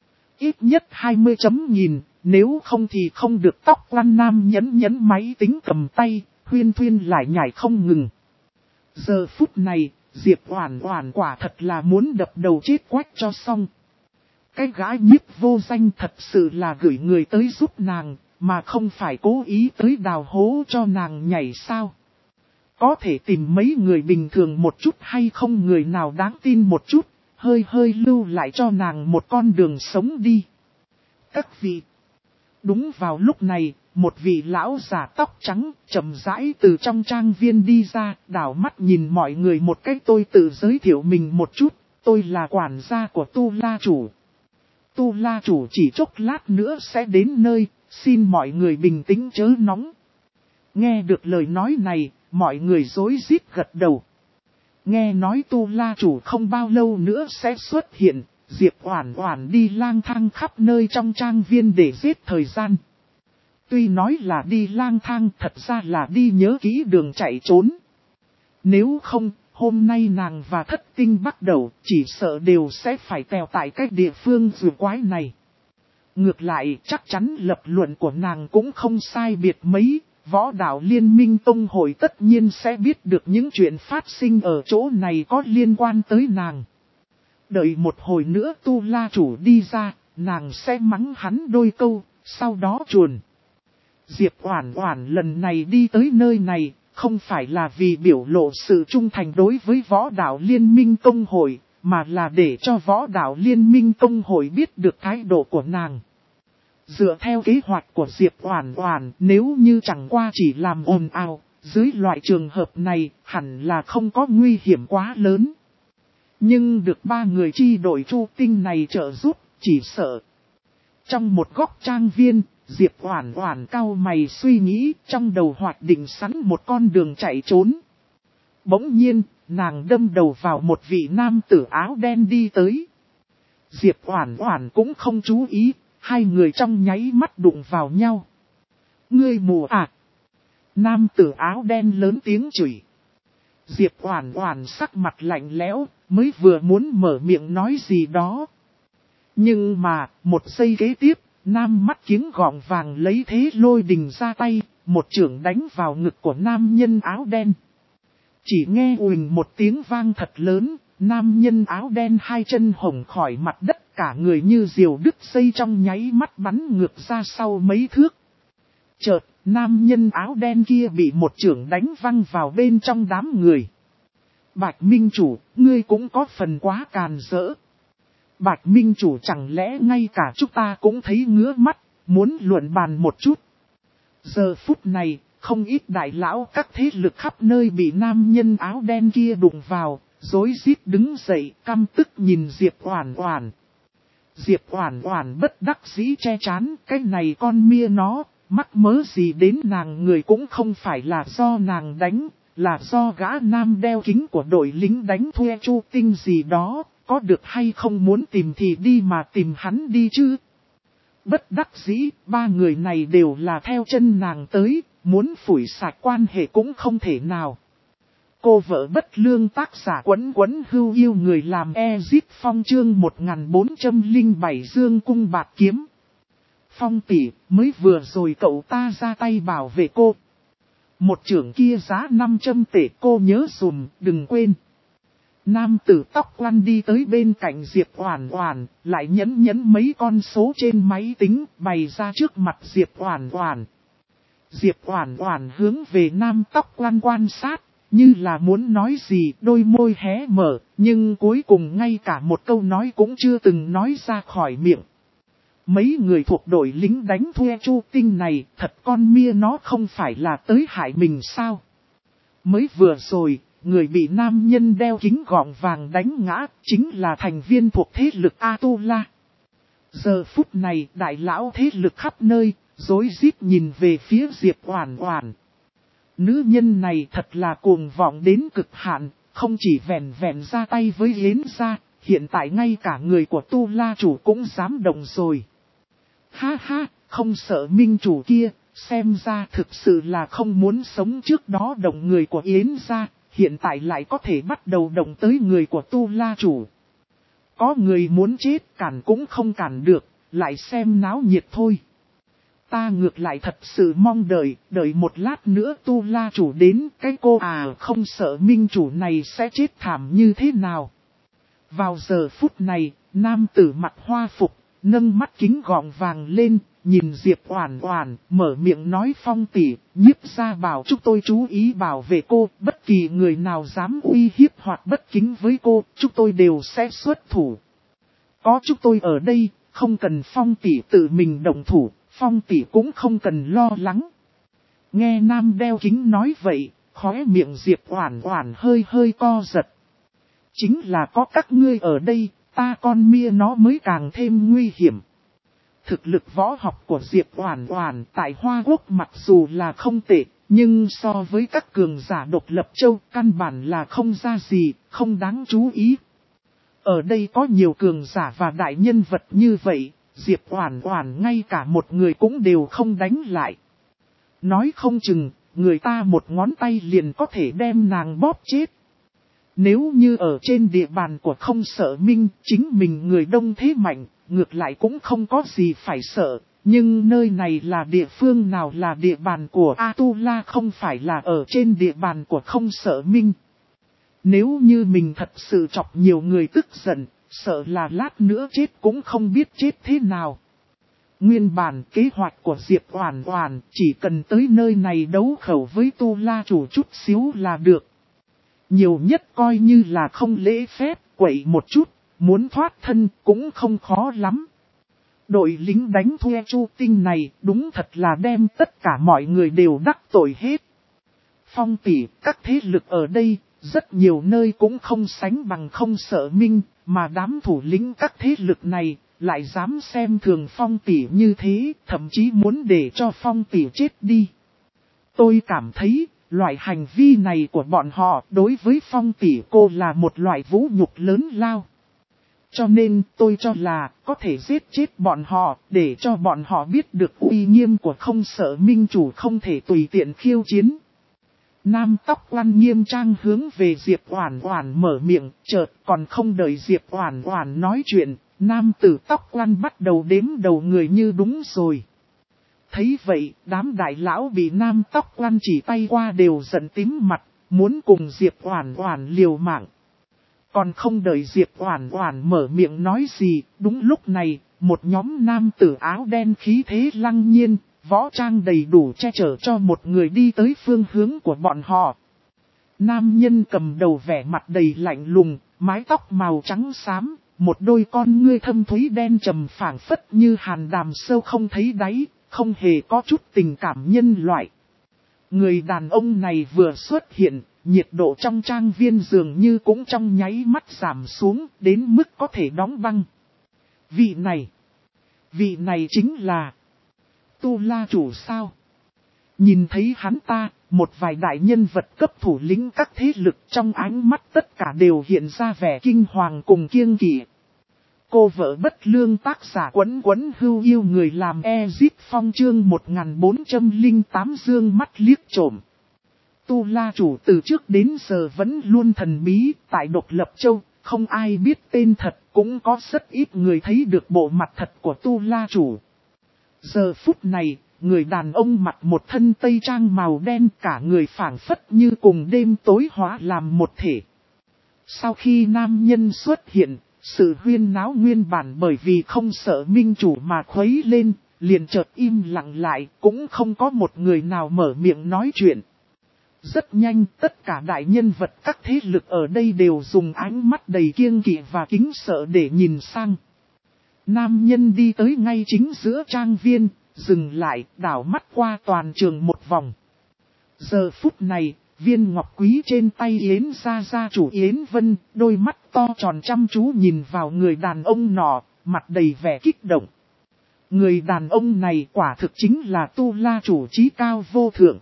Ít nhất 20.000, nếu không thì không được. Tóc quăn nam nhấn máy tính cầm tay, huyên thuyên lại nhảy không ngừng. Giờ phút này, Diệp Oản Oản quả thật là muốn đập đầu chết quách cho xong. Cái gái Nhiếp Vô Danh thật sự là gửi người tới giúp nàng, mà không phải cố ý tới đào hố cho nàng nhảy sao. Có thể tìm mấy người bình thường một chút hay không, người nào đáng tin một chút, hơi lưu lại cho nàng một con đường sống đi. Các vị. Đúng vào lúc này, một vị lão già tóc trắng chậm rãi từ trong trang viên đi ra, đảo mắt nhìn mọi người một cách. Tôi tự giới thiệu mình một chút, tôi là quản gia của Tu La chủ. Tu La chủ chỉ chốc lát nữa sẽ đến nơi, xin mọi người bình tĩnh chớ nóng. Nghe được lời nói này, mọi người rối rít gật đầu. Nghe nói Tu La chủ không bao lâu nữa sẽ xuất hiện, Diệp Oản Oản đi lang thang khắp nơi trong trang viên để giết thời gian. Tuy nói là đi lang thang, thật ra là đi nhớ kỹ đường chạy trốn. Nếu không, hôm nay nàng và Thất Tinh bắt đầu, chỉ sợ đều sẽ phải tèo tại cái địa phương rùa quái này. Ngược lại, chắc chắn lập luận của nàng cũng không sai biệt mấy. Võ đạo liên minh tông hội tất nhiên sẽ biết được những chuyện phát sinh ở chỗ này có liên quan tới nàng. Đợi một hồi nữa Tu La chủ đi ra, nàng sẽ mắng hắn đôi câu, sau đó chuồn. Diệp Oản Oản lần này đi tới nơi này, không phải là vì biểu lộ sự trung thành đối với võ đạo liên minh tông hội, mà là để cho võ đạo liên minh tông hội biết được thái độ của nàng. Dựa theo kế hoạch của Diệp Oản Oản, nếu như chẳng qua chỉ làm ồn ào, dưới loại trường hợp này hẳn là không có nguy hiểm quá lớn. Nhưng được 3 người chi đội Chu Tinh này trợ giúp, chỉ sợ. Trong một góc trang viên, Diệp Oản Oản cau mày suy nghĩ, trong đầu hoạch định sẵn một con đường chạy trốn. Bỗng nhiên, nàng đâm đầu vào một vị nam tử áo đen đi tới. Diệp Oản Oản cũng không chú ý. hai người trong nháy mắt đụng vào nhau. Ngươi mù à? Nam tử áo đen lớn tiếng chửi. Diệp Oản Oản sắc mặt lạnh lẽo, mới vừa muốn mở miệng nói gì đó. Nhưng mà, một giây kế tiếp, nam mắt kiếng gọng vàng lấy thế lôi đình ra tay, một chưởng đánh vào ngực của nam nhân áo đen. Chỉ nghe uỳnh một tiếng vang thật lớn, nam nhân áo đen hai chân hồng khỏi mặt đất, cả người như diều đứt dây trong nháy mắt bắn ngược ra sau mấy thước. Chợt, nam nhân áo đen kia bị một chưởng đánh văng vào bên trong đám người. Bạch Minh Chủ, ngươi cũng có phần quá càn rỡ. Bạch Minh Chủ chẳng lẽ ngay cả chúng ta cũng thấy ngứa mắt, muốn luận bàn một chút. Giờ phút này, không ít đại lão các thế lực khắp nơi bị nam nhân áo đen kia đụng vào, rối rít đứng dậy, căm tức nhìn Diệp Oản Oản. Diệp Oản Oản bất đắc dĩ che chán, cái này con mia nó, mắc mớ gì đến nàng, người cũng không phải là do nàng đánh, là do gã nam đeo kính của đội lính đánh thuê Chu Tinh gì đó, có được hay không muốn tìm thì đi mà tìm hắn đi chứ. Bất đắc dĩ, ba người này đều là theo chân nàng tới, muốn phủi sạch quan hệ cũng không thể nào. Cô vợ bất lương tác giả Quấn Quấn Hưu Yêu người làm Ezip Phong chương 1407 Dương Cung Bạt Kiếm. Phong tỷ, mới vừa rồi cậu ta ra tay bảo vệ cô. Một chưởng kia giá 500 tệ, cô nhớ dùm, đừng quên. Nam tử tóc quăn đi tới bên cạnh Diệp Oản Oản, lại nhấn mấy con số trên máy tính, bày ra trước mặt Diệp Oản Oản. Diệp Oản Oản hướng về nam tóc quăn quan sát, như là muốn nói gì, đôi môi hé mở, nhưng cuối cùng ngay cả một câu nói cũng chưa từng nói ra khỏi miệng. Mấy người thuộc đội lính đánh thuê Chu Tinh này, thật con mia nó không phải là tới hại mình sao? Mới vừa rồi, người bị nam nhân đeo kính gọng vàng đánh ngã, chính là thành viên thuộc thế lực Atula. Giờ phút này, đại lão thế lực khắp nơi, rối rít nhìn về phía Diệp Oản Oản. Nữ nhân này thật là cuồng vọng đến cực hạn, không chỉ vẻn vẹn ra tay với Yến gia, hiện tại ngay cả người của Tu La chủ cũng dám động rồi. Ha ha, không sợ Minh chủ kia, xem ra thực sự là không muốn sống trước đó động người của Yến gia, hiện tại lại có thể bắt đầu động tới người của Tu La chủ. Có người muốn chết cản cũng không cản được, lại xem náo nhiệt thôi. Ta ngược lại thật sự mong đợi một lát nữa Tu La chủ đến, cái cô không sợ Minh chủ này sẽ chết thảm như thế nào. Vào giờ phút này, nam tử mặt hoa phục, nâng mắt kính gọng vàng lên, nhìn Diệp Oản Oản, mở miệng nói: Phong tỷ, nhiếp gia bảo chúng tôi chú ý bảo vệ cô, bất kỳ người nào dám uy hiếp hoặc bất kính với cô, chúng tôi đều sẽ xuất thủ. Có chúng tôi ở đây, không cần Phong tỷ tự mình động thủ, Phong tỷ cũng không cần lo lắng. Nghe nam đeo kính nói vậy, khóe miệng Diệp Oản Oản hơi co giật. Chính là có các ngươi ở đây, ta con mia nó mới càng thêm nguy hiểm. Thực lực võ học của Diệp Oản Oản tại Hoa Quốc mặc dù là không tệ, nhưng so với các cường giả độc lập châu căn bản là không ra gì, không đáng chú ý. Ở đây có nhiều cường giả và đại nhân vật như vậy, Diệp Oản Oản ngay cả một người cũng đều không đánh lại. Nói không chừng, người ta một ngón tay liền có thể đem nàng bóp chết. Nếu như ở trên địa bàn của không sợ Minh, chính mình người đông thế mạnh, ngược lại cũng không có gì phải sợ. Nhưng nơi này là địa phương nào là địa bàn của Atula, không phải là ở trên địa bàn của không sợ Minh. Nếu như mình thật sự chọc nhiều người tức giận, sợ là lát nữa chết cũng không biết chết thế nào. Nguyên bản kế hoạch của Diệp Oản Oản chỉ cần tới nơi này đấu khẩu với Tu La chủ chút xíu là được. Nhiều nhất coi như là không lễ phép, quậy một chút, muốn thoát thân cũng không khó lắm. Đội lính đánh thuê Chu Tinh này đúng thật là đem tất cả mọi người đều đắc tội hết. Phong tỷ, các thế lực ở đây, rất nhiều nơi cũng không sánh bằng không sợ Minh, mà đám thủ lĩnh các thế lực này lại dám xem thường Phong tỷ như thế, thậm chí muốn để cho Phong tỷ chết đi. Tôi cảm thấy, loại hành vi này của bọn họ đối với Phong tỷ cô là một loại vũ nhục lớn lao. Cho nên tôi cho là có thể giết chết bọn họ để cho bọn họ biết được uy nghiêm của không sợ minh chủ không thể tùy tiện khiêu chiến. Nam tóc oan nghiêm trang hướng về Diệp Oản Oản mở miệng, chợt còn không đợi Diệp Oản Oản nói chuyện, nam tử tóc oan bắt đầu đếm đầu người như đúng rồi. Thấy vậy, đám đại lão bị nam tóc oan chỉ tay qua đều giận tím mặt, muốn cùng Diệp Oản Oản liều mạng. Còn không đợi Diệp Oản Oản mở miệng nói gì, đúng lúc này, một nhóm nam tử áo đen khí thế lăng nhiên, võ trang đầy đủ che chở cho một người đi tới phương hướng của bọn họ. Nam nhân cầm đầu vẻ mặt đầy lạnh lùng, mái tóc màu trắng xám, một đôi con ngươi thâm thúy đen trầm phảng phất như hàn đàm sâu không thấy đáy, không hề có chút tình cảm nhân loại. Người đàn ông này vừa xuất hiện, nhiệt độ trong trang viên dường như cũng trong nháy mắt giảm xuống đến mức có thể đóng băng. Vị này chính là Tu La chủ sao? Nhìn thấy hắn ta, một vài đại nhân vật cấp thủ lĩnh các thế lực trong ánh mắt tất cả đều hiện ra vẻ kinh hoàng cùng kiêng kỵ. Cô vợ bất lương tác giả Quấn Quấn Hưu yêu người làm Ezip Phong chương 1408 dương mắt liếc trộm. Tu La chủ từ trước đến giờ vẫn luôn thần bí, tại Độc Lập Châu, không ai biết tên thật, cũng có rất ít người thấy được bộ mặt thật của Tu La chủ. Giờ phút này, người đàn ông mặc một thân tây trang màu đen, cả người phảng phất như cùng đêm tối hóa làm một thể. Sau khi nam nhân xuất hiện, sự huyên náo nguyên bản bởi vì không sợ minh chủ mà khuấy lên, liền chợt im lặng lại, cũng không có một người nào mở miệng nói chuyện. Rất nhanh, tất cả đại nhân vật các thế lực ở đây đều dùng ánh mắt đầy kiêng kỵ và kính sợ để nhìn sang. Nam nhân đi tới ngay chính giữa trang viên, dừng lại, đảo mắt qua toàn trường một vòng. Giờ phút này, viên ngọc quý trên tay Yến gia chủ Yến Vân, đôi mắt to tròn chăm chú nhìn vào người đàn ông nọ, mặt đầy vẻ kích động. Người đàn ông này quả thực chính là Tu La chủ chí cao vô thượng.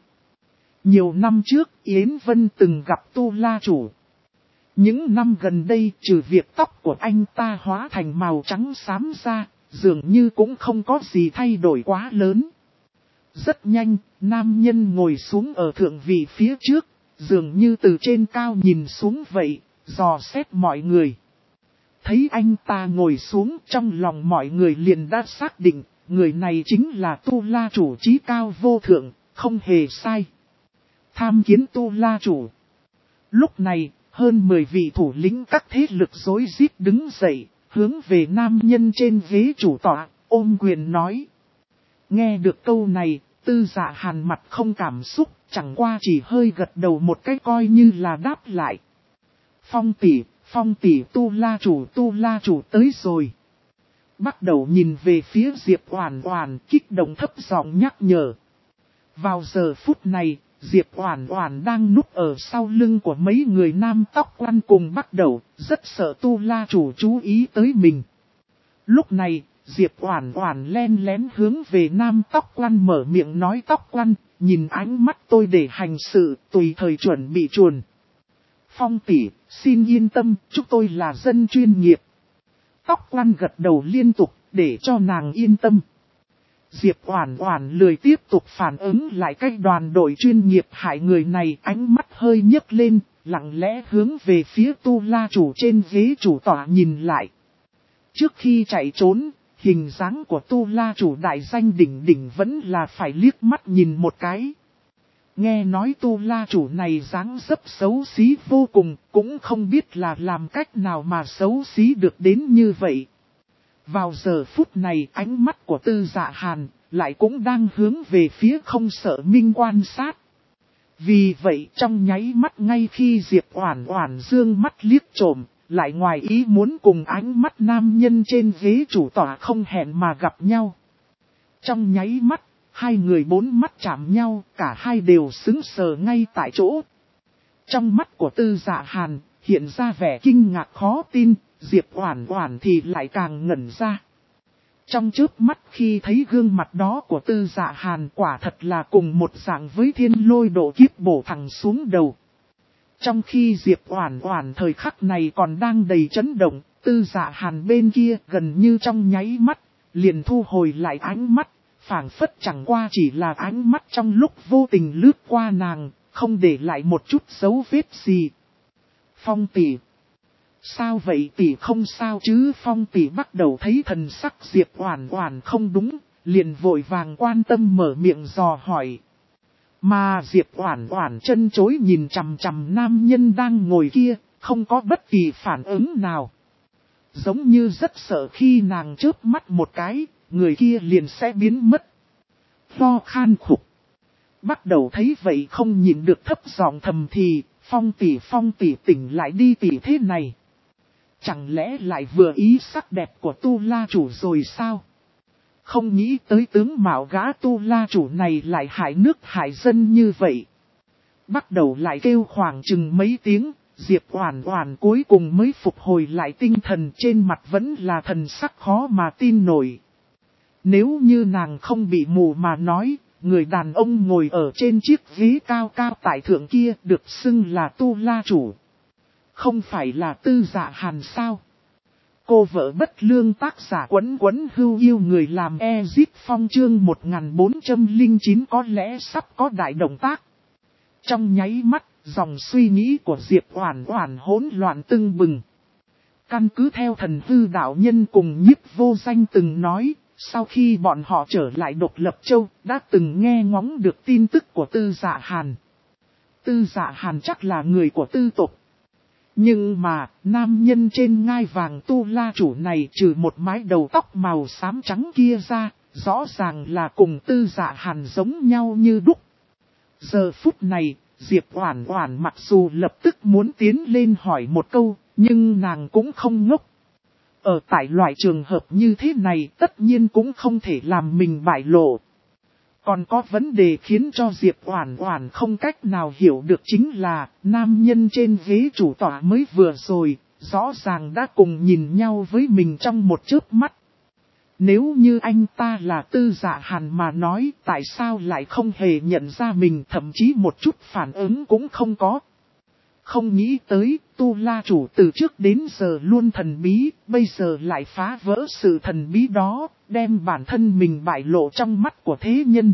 Nhiều năm trước, Yến Vân từng gặp Tu La chủ. Những năm gần đây, trừ việc tóc của anh ta hóa thành màu trắng xám ra, dường như cũng không có gì thay đổi quá lớn. Rất nhanh, nam nhân ngồi xuống ở thượng vị phía trước, dường như từ trên cao nhìn xuống vậy, dò xét mọi người. Thấy anh ta ngồi xuống, trong lòng mọi người liền đã xác định, người này chính là Tu La chủ chí cao vô thượng, không hề sai. Tham kiến Tu La chủ. Lúc này, hơn 10 vị thủ lĩnh các thế lực rối rít đứng dậy, hướng về nam nhân trên ghế chủ tọa, ôm quyền nói. Nghe được câu này, Tư Dạ Hàn mặt không cảm xúc, chẳng qua chỉ hơi gật đầu một cái coi như là đáp lại. Phong tỷ Tu La chủ tới rồi. Bắt đầu nhìn về phía Diệp Oản Oản, kích động thấp giọng nhắc nhở. Vào giờ phút này, Diệp Oản Oản đang núp ở sau lưng của mấy người nam tóc oan cùng bắt đầu, rất sợ Tu La chủ chú ý tới mình. Lúc này, Diệp Oản Oản len lén hướng về nam tóc oan mở miệng nói tóc oan, nhìn ánh mắt tôi để hành sự, tùy thời chuẩn bị chuồn. Phong tỷ, xin yên tâm, chúng tôi là dân chuyên nghiệp. Tóc oan gật đầu liên tục, để cho nàng yên tâm. Diệp Oản Oản lười tiếp tục phản ứng lại cái đoàn đội chuyên nghiệp hại người này, ánh mắt hơi nhấc lên, lặng lẽ hướng về phía Tu La chủ trên ghế chủ tọa nhìn lại. Trước khi chạy trốn, hình dáng của Tu La chủ đại danh đỉnh đỉnh vẫn là phải liếc mắt nhìn một cái. Nghe nói Tu La chủ này dáng dấp xấu xí vô cùng, cũng không biết là làm cách nào mà xấu xí được đến như vậy. Vào giờ phút này ánh mắt của Tư Dạ Hàn lại cũng đang hướng về phía không sợ minh quan sát. Vì vậy trong nháy mắt ngay khi Diệp Oản Oản dương mắt liếc trộm, lại ngoài ý muốn cùng ánh mắt nam nhân trên ghế chủ tọa không hẹn mà gặp nhau. Trong nháy mắt, hai người bốn mắt chạm nhau, cả hai đều sững sờ ngay tại chỗ. Trong mắt của Tư Dạ Hàn hiện ra vẻ kinh ngạc khó tin, Diệp Oản Oản thì lại càng ngẩn ra. Trong chớp mắt khi thấy gương mặt đó của Tư Dạ Hàn quả thật là cùng một dạng với thiên lôi độ kiếp bổ thẳng xuống đầu. Trong khi Diệp Oản Oản thời khắc này còn đang đầy chấn động, Tư Dạ Hàn bên kia gần như trong nháy mắt, liền thu hồi lại ánh mắt, phảng phất chẳng qua chỉ là ánh mắt trong lúc vô tình lướt qua nàng, không để lại một chút dấu vết gì. Phong tỷ. Sao vậy tỷ, không sao chứ? Phong tỷ bắt đầu thấy thần sắc Diệp Oản Oản không đúng, liền vội vàng quan tâm mở miệng dò hỏi. Mà Diệp Oản Oản chân chối nhìn chằm chằm nam nhân đang ngồi kia, không có bất kỳ phản ứng nào. Giống như rất sợ khi nàng chớp mắt một cái, người kia liền sẽ biến mất. Lo khan khục. Bắt đầu thấy vậy không nhìn được thấp giọng thầm thì, Phong tỷ tỉnh lại đi tỷ, thế này. Chẳng lẽ lại vừa ý sắc đẹp của Tu La chủ rồi sao? Không nghĩ tới tướng mạo gã Tu La chủ này lại hại nước hại dân như vậy. Bắt đầu lại kêu khoảng chừng mấy tiếng, Diệp Oản Oản cuối cùng mới phục hồi lại tinh thần, trên mặt vẫn là thần sắc khó mà tin nổi. Nếu như nàng không bị mù mà nói, người đàn ông ngồi ở trên chiếc ghế cao cao tại thượng kia được xưng là Tu La chủ. Không phải là Tư Dạ Hàn sao? Cô vợ bất lương tác giả Quấn Quấn Hưu yêu người làm Ezip Phong chương 1409 có lẽ sắp có đại động tác. Trong nháy mắt, dòng suy nghĩ của Diệp Oản Oản hỗn loạn tưng bừng. Căn cứ theo thần hư đạo nhân cùng Nhiếp Vô Danh từng nói, sau khi bọn họ trở lại Độc Lập Châu, đã từng nghe ngóng được tin tức của Tư Dạ Hàn. Tư Dạ Hàn chắc là người của Tư tộc. Nhưng mà, nam nhân trên ngai vàng Tu La chủ này trừ một mái đầu tóc màu xám trắng kia ra, rõ ràng là cùng Tư Dạ Hàn giống nhau như đúc. Giờ phút này, Diệp Oản Oản mặc dù lập tức muốn tiến lên hỏi một câu, nhưng nàng cũng không ngốc. Ở tại loại trường hợp như thế này tất nhiên cũng không thể làm mình bại lộ. Còn có vấn đề khiến cho Diệp Oản Oản không cách nào hiểu được chính là, nam nhân trên ghế chủ tọa mới vừa rồi, rõ ràng đã cùng nhìn nhau với mình trong một chớp mắt. Nếu như anh ta là Tư Dạ Hàn mà nói, tại sao lại không hề nhận ra mình, thậm chí một chút phản ứng cũng không có. Không nghĩ tới, Tu La chủ từ trước đến giờ luôn thần bí, bây giờ lại phá vỡ sự thần bí đó, đem bản thân mình bại lộ trong mắt của thế nhân.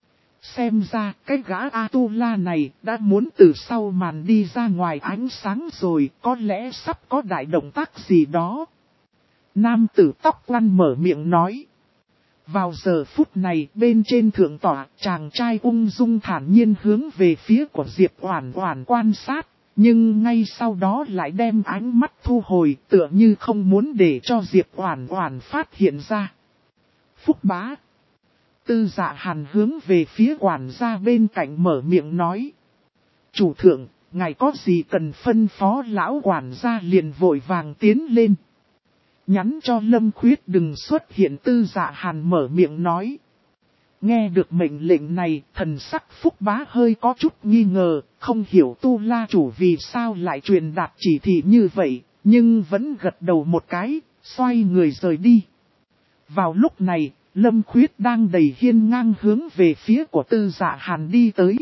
Xem ra, cái gã Tu La này đã muốn từ sau màn đi ra ngoài ánh sáng rồi, có lẽ sắp có đại động tác gì đó. Nam tử tóc quăn mở miệng nói. Vào giờ phút này, bên trên thượng tọa, chàng trai ung dung thản nhiên hướng về phía của Diệp Oản Oản quan sát. Nhưng ngay sau đó lại đem ánh mắt thu hồi, tựa như không muốn để cho Diệp Oản Oản phát hiện ra. Phúc bá. Tư Dạ Hàn hướng về phía quản gia bên cạnh mở miệng nói. Chủ thượng, ngài có gì cần phân phó? Lão quản gia liền vội vàng tiến lên. Nhắn cho Lâm Khuyết đừng xuất hiện. Tư Dạ Hàn mở miệng nói. Nghe được mệnh lệnh này, thần sắc Phúc bá hơi có chút nghi ngờ, không hiểu Tu La chủ vì sao lại truyền đạt chỉ thị như vậy, nhưng vẫn gật đầu một cái, xoay người rời đi. Vào lúc này, Lâm Khuyết đang đầy hiên ngang hướng về phía của Tư Dạ Hàn đi tới.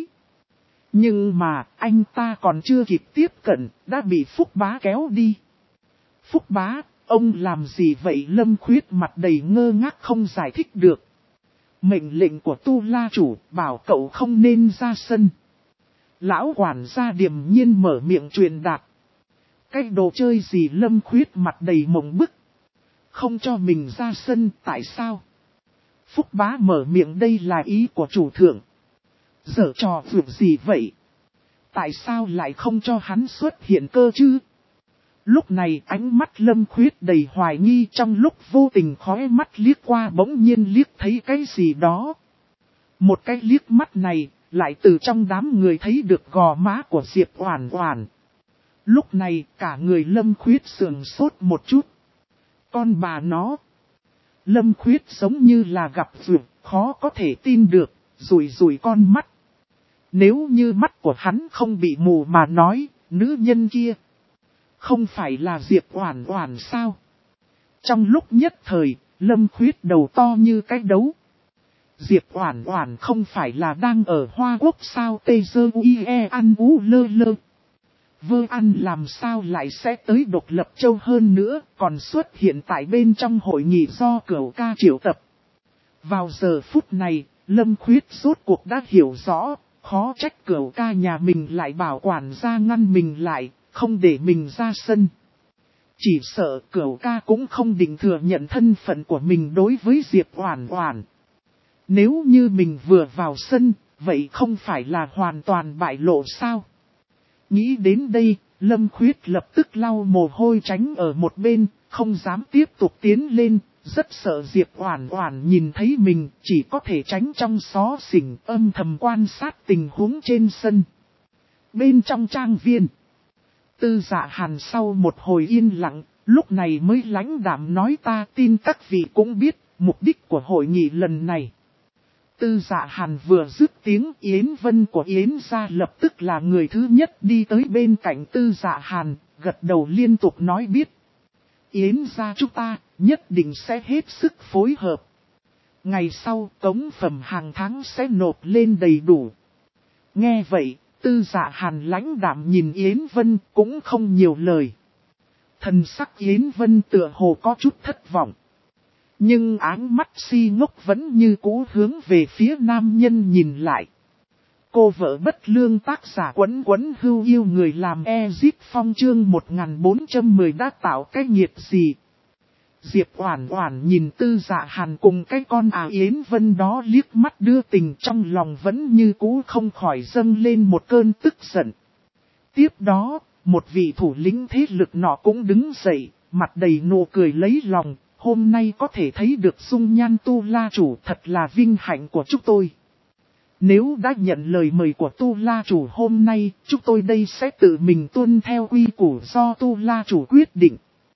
Nhưng mà, anh ta còn chưa kịp tiếp cận, đã bị Phúc bá kéo đi. Phúc bá, ông làm gì vậy? Lâm Khuyết mặt đầy ngơ ngác không giải thích được. Mệnh lệnh của Tu La chủ bảo cậu không nên ra sân. Lão quản gia điềm nhiên mở miệng truyền đạt. Cái đồ chơi gì? Lâm Khuyết mặt đầy mộng bức. Không cho mình ra sân, tại sao? Phúc bá mở miệng, đây là ý của chủ thượng. Giở trò việc gì vậy? Tại sao lại không cho hắn xuất hiện cơ chứ? Lúc này ánh mắt Lâm Khuyết đầy hoài nghi, trong lúc vô tình khóe mắt liếc qua bỗng nhiên liếc thấy cái gì đó. Một cái liếc mắt này, lại từ trong đám người thấy được gò má của Diệp Oản Oản. Lúc này cả người Lâm Khuyết sườn sốt một chút. Con bà nó. Lâm Khuyết giống như là gặp duyệt, khó có thể tin được, rủi rủi con mắt. Nếu như mắt của hắn không bị mù mà nói, nữ nhân kia không phải là Diệp Oản Oản sao? Trong lúc nhất thời, Lâm Khuyết đầu to như cái đấu. Diệp Oản Oản không phải là đang ở Hoa Quốc sao? Tê dơ uie ăn ú lơ lơ. Vơ Ăn làm sao lại sẽ tới Độc Lập Châu hơn nữa, còn xuất hiện tại bên trong hội nghị do Cửu Ca triệu tập. Vào giờ phút này, Lâm Khuyết rốt cuộc đã hiểu rõ, khó trách Cửu Ca nhà mình lại bảo quản gia ngăn mình lại, không để mình ra sân. Chỉ sợ Cửu Ca cũng không định thừa nhận thân phận của mình đối với Diệp Oản Oản. Nếu như mình vừa vào sân, vậy không phải là hoàn toàn bại lộ sao? Nghĩ đến đây, Lâm Khuyết lập tức lau mồ hôi tránh ở một bên, không dám tiếp tục tiến lên, rất sợ Diệp Oản Oản nhìn thấy mình, chỉ có thể tránh trong xó xỉnh âm thầm quan sát tình huống trên sân. Bên trong trang viên, Tư Dạ Hàn sau một hồi yên lặng, lúc này mới lãnh đạm nói ta tin các vị cũng biết, mục đích của hội nghị lần này. Tư Dạ Hàn vừa dứt tiếng Yến Vân của Yến gia lập tức là người thứ nhất đi tới bên cạnh Tư Dạ Hàn, gật đầu liên tục nói biết. Yến gia chúng ta nhất định sẽ hết sức phối hợp. Ngày sau cống phẩm hàng tháng sẽ nộp lên đầy đủ. Nghe vậy, Tư Dạ Hàn lãnh đạm nhìn Yến Vân cũng không nhiều lời. Thần sắc Yến Vân tựa hồ có chút thất vọng. Nhưng áng mắt si ngốc vẫn như cũ hướng về phía nam nhân nhìn lại. Cô vợ bất lương tác giả Quấn Quấn Hưu yêu người làm Ezip Phong chương 1410 đã tạo cái nghiệt gì. Diệp Oản Oản nhìn Tư Dạ Hàn cùng cái con Yến Vân đó liếc mắt đưa tình, trong lòng vẫn như cũ không khỏi dâng lên một cơn tức giận. Tiếp đó, một vị thủ lĩnh thế lực nọ cũng đứng dậy, mặt đầy nụ cười lấy lòng. Hôm nay có thể thấy được dung nhan Tu La Chủ thật là vinh hạnh của chúng tôi. Nếu đã nhận lời mời của Tu La Chủ hôm nay, chúng tôi đây sẽ tự mình tuân theo quy củ do Tu La Chủ quyết định.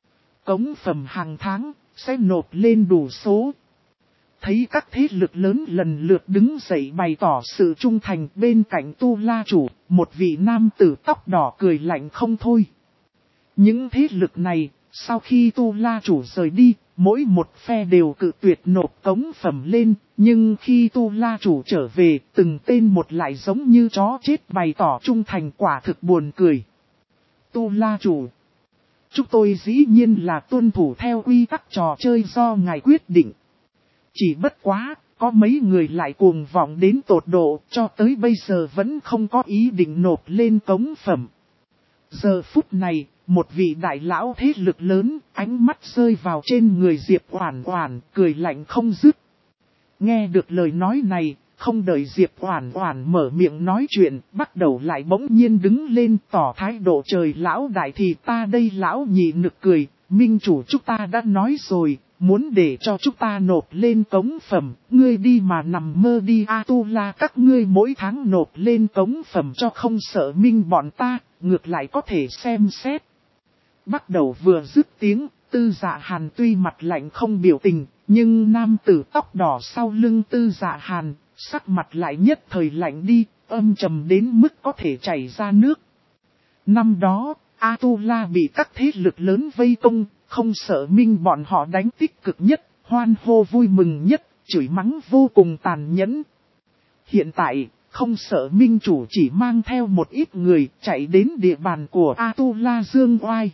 Cống phẩm hàng tháng, sẽ nộp lên đủ số. Thấy các thế lực lớn lần lượt đứng dậy bày tỏ sự trung thành bên cạnh Tu La Chủ, một vị nam tử tóc đỏ cười lạnh không thôi. Những thế lực này, sau khi Tu La Chủ rời đi, mỗi một phe đều cự tuyệt nộp cống phẩm lên, nhưng khi Tu La Chủ trở về, từng tên một lại giống như chó chết bày tỏ trung thành, quả thực buồn cười. Tu La Chủ, chúng tôi dĩ nhiên là tuân thủ theo quy tắc trò chơi do ngài quyết định. Chỉ bất quá, có mấy người lại cuồng vọng đến tột độ, cho tới bây giờ vẫn không có ý định nộp lên cống phẩm. Giờ phút này, một vị đại lão thế lực lớn, ánh mắt rơi vào trên người Diệp Oản Oản, cười lạnh không dứt. Nghe được lời nói này, không đợi Diệp Oản Oản mở miệng nói chuyện, bắt đầu lại bỗng nhiên đứng lên tỏ thái độ trời lão đại thì ta đây lão nhị nực cười, minh chủ chúng ta đã nói rồi, muốn để cho chúng ta nộp lên cống phẩm, ngươi đi mà nằm mơ đi Tu La các ngươi mỗi tháng nộp lên cống phẩm cho không sợ minh bọn ta, ngược lại có thể xem xét. Bắt đầu vừa dứt tiếng, Tư Dạ Hàn tuy mặt lạnh không biểu tình, nhưng nam tử tóc đỏ sau lưng Tư Dạ Hàn, sắc mặt lại nhất thời lạnh đi, âm trầm đến mức có thể chảy ra nước. Năm đó, A-tu-la bị các thế lực lớn vây công, không sợ minh bọn họ đánh tích cực nhất, hoan hô vui mừng nhất, chửi mắng vô cùng tàn nhẫn. Hiện tại, không sợ minh chủ chỉ mang theo một ít người chạy đến địa bàn của A-tu-la Dương Oai.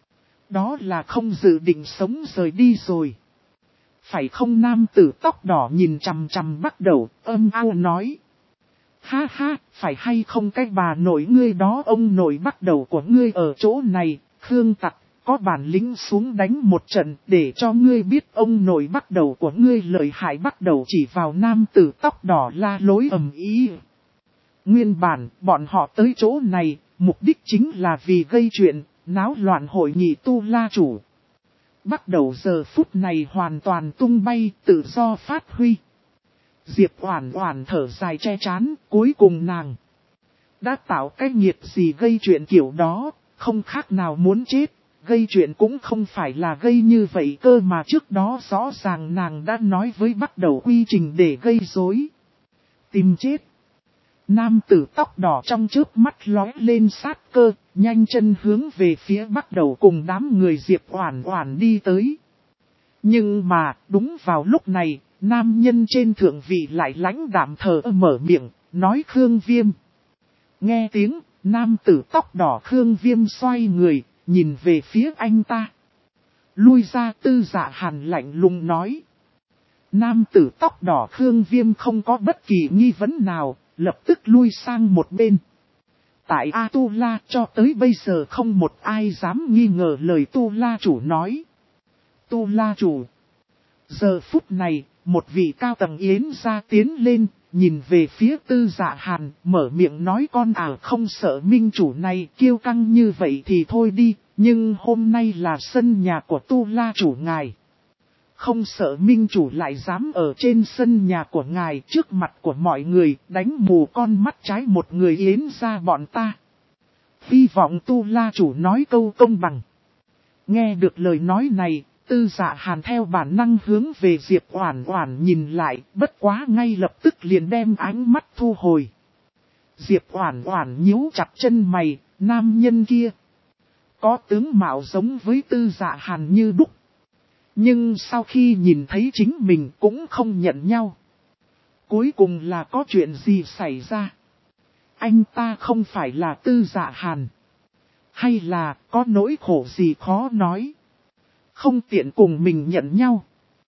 Đó là không dự định sống rời đi rồi. Phải không? Nam tử tóc đỏ nhìn chằm chằm bắt đầu, âm ao nói. Ha ha, phải hay không cái bà nội ngươi đó, ông nội bắt đầu của ngươi ở chỗ này, Khương Tặc, có bản lĩnh xuống đánh một trận để cho ngươi biết ông nội bắt đầu của ngươi lợi hại. Bắt đầu chỉ vào nam tử tóc đỏ la lối ầm ĩ. Nguyên bản, bọn họ tới chỗ này, mục đích chính là vì gây chuyện, náo loạn hội nghị Tu La Chủ. Bắt đầu giờ phút này hoàn toàn tung bay, tự do phát huy. Diệp Oản Oản thở dài che chán, cuối cùng nàng đã tạo cái nghiệt gì gây chuyện kiểu đó, không khác nào muốn chết, gây chuyện cũng không phải là gây như vậy cơ mà trước đó rõ ràng nàng đã nói với bắt đầu quy trình để gây rối. Tìm chết. Nam tử tóc đỏ trong chớp mắt lóe lên sát cơ, nhanh chân hướng về phía bắt đầu cùng đám người Diệp Oản Oản đi tới. Nhưng mà, đúng vào lúc này, nam nhân trên thượng vị lại lãnh đạm thờ mở miệng, nói Khương Viêm. Nghe tiếng, Nam tử tóc đỏ Khương Viêm xoay người, nhìn về phía anh ta. Lui ra. Tư Dạ Hàn lạnh lùng nói. Nam tử tóc đỏ Khương Viêm không có bất kỳ nghi vấn nào, lập tức lui sang một bên. Tại A Tu La cho tới bây giờ không một ai dám nghi ngờ lời Tu La chủ nói. Tu La chủ. Giờ phút này, một vị cao tầng yến gia tiến lên, nhìn về phía Tư Dạ Hàn, mở miệng nói con không sợ minh chủ này kiêu căng như vậy thì thôi đi, nhưng hôm nay là sân nhà của Tu La chủ ngài. Không sợ minh chủ lại dám ở trên sân nhà của ngài trước mặt của mọi người đánh mù con mắt trái một người yến gia bọn ta. Hy vọng Tu La chủ nói câu công bằng. Nghe được lời nói này, Tư Dạ Hàn theo bản năng hướng về Diệp Oản Oản nhìn lại, bất quá ngay lập tức liền đem ánh mắt thu hồi. Diệp Oản Oản nhíu chặt chân mày, nam nhân kia có tướng mạo giống với Tư Dạ Hàn như đúc. Nhưng sau khi nhìn thấy chính mình cũng không nhận nhau. Cuối cùng là có chuyện gì xảy ra? Anh ta không phải là Tư Dạ Hàn. Hay là có nỗi khổ gì khó nói? Không tiện cùng mình nhận nhau.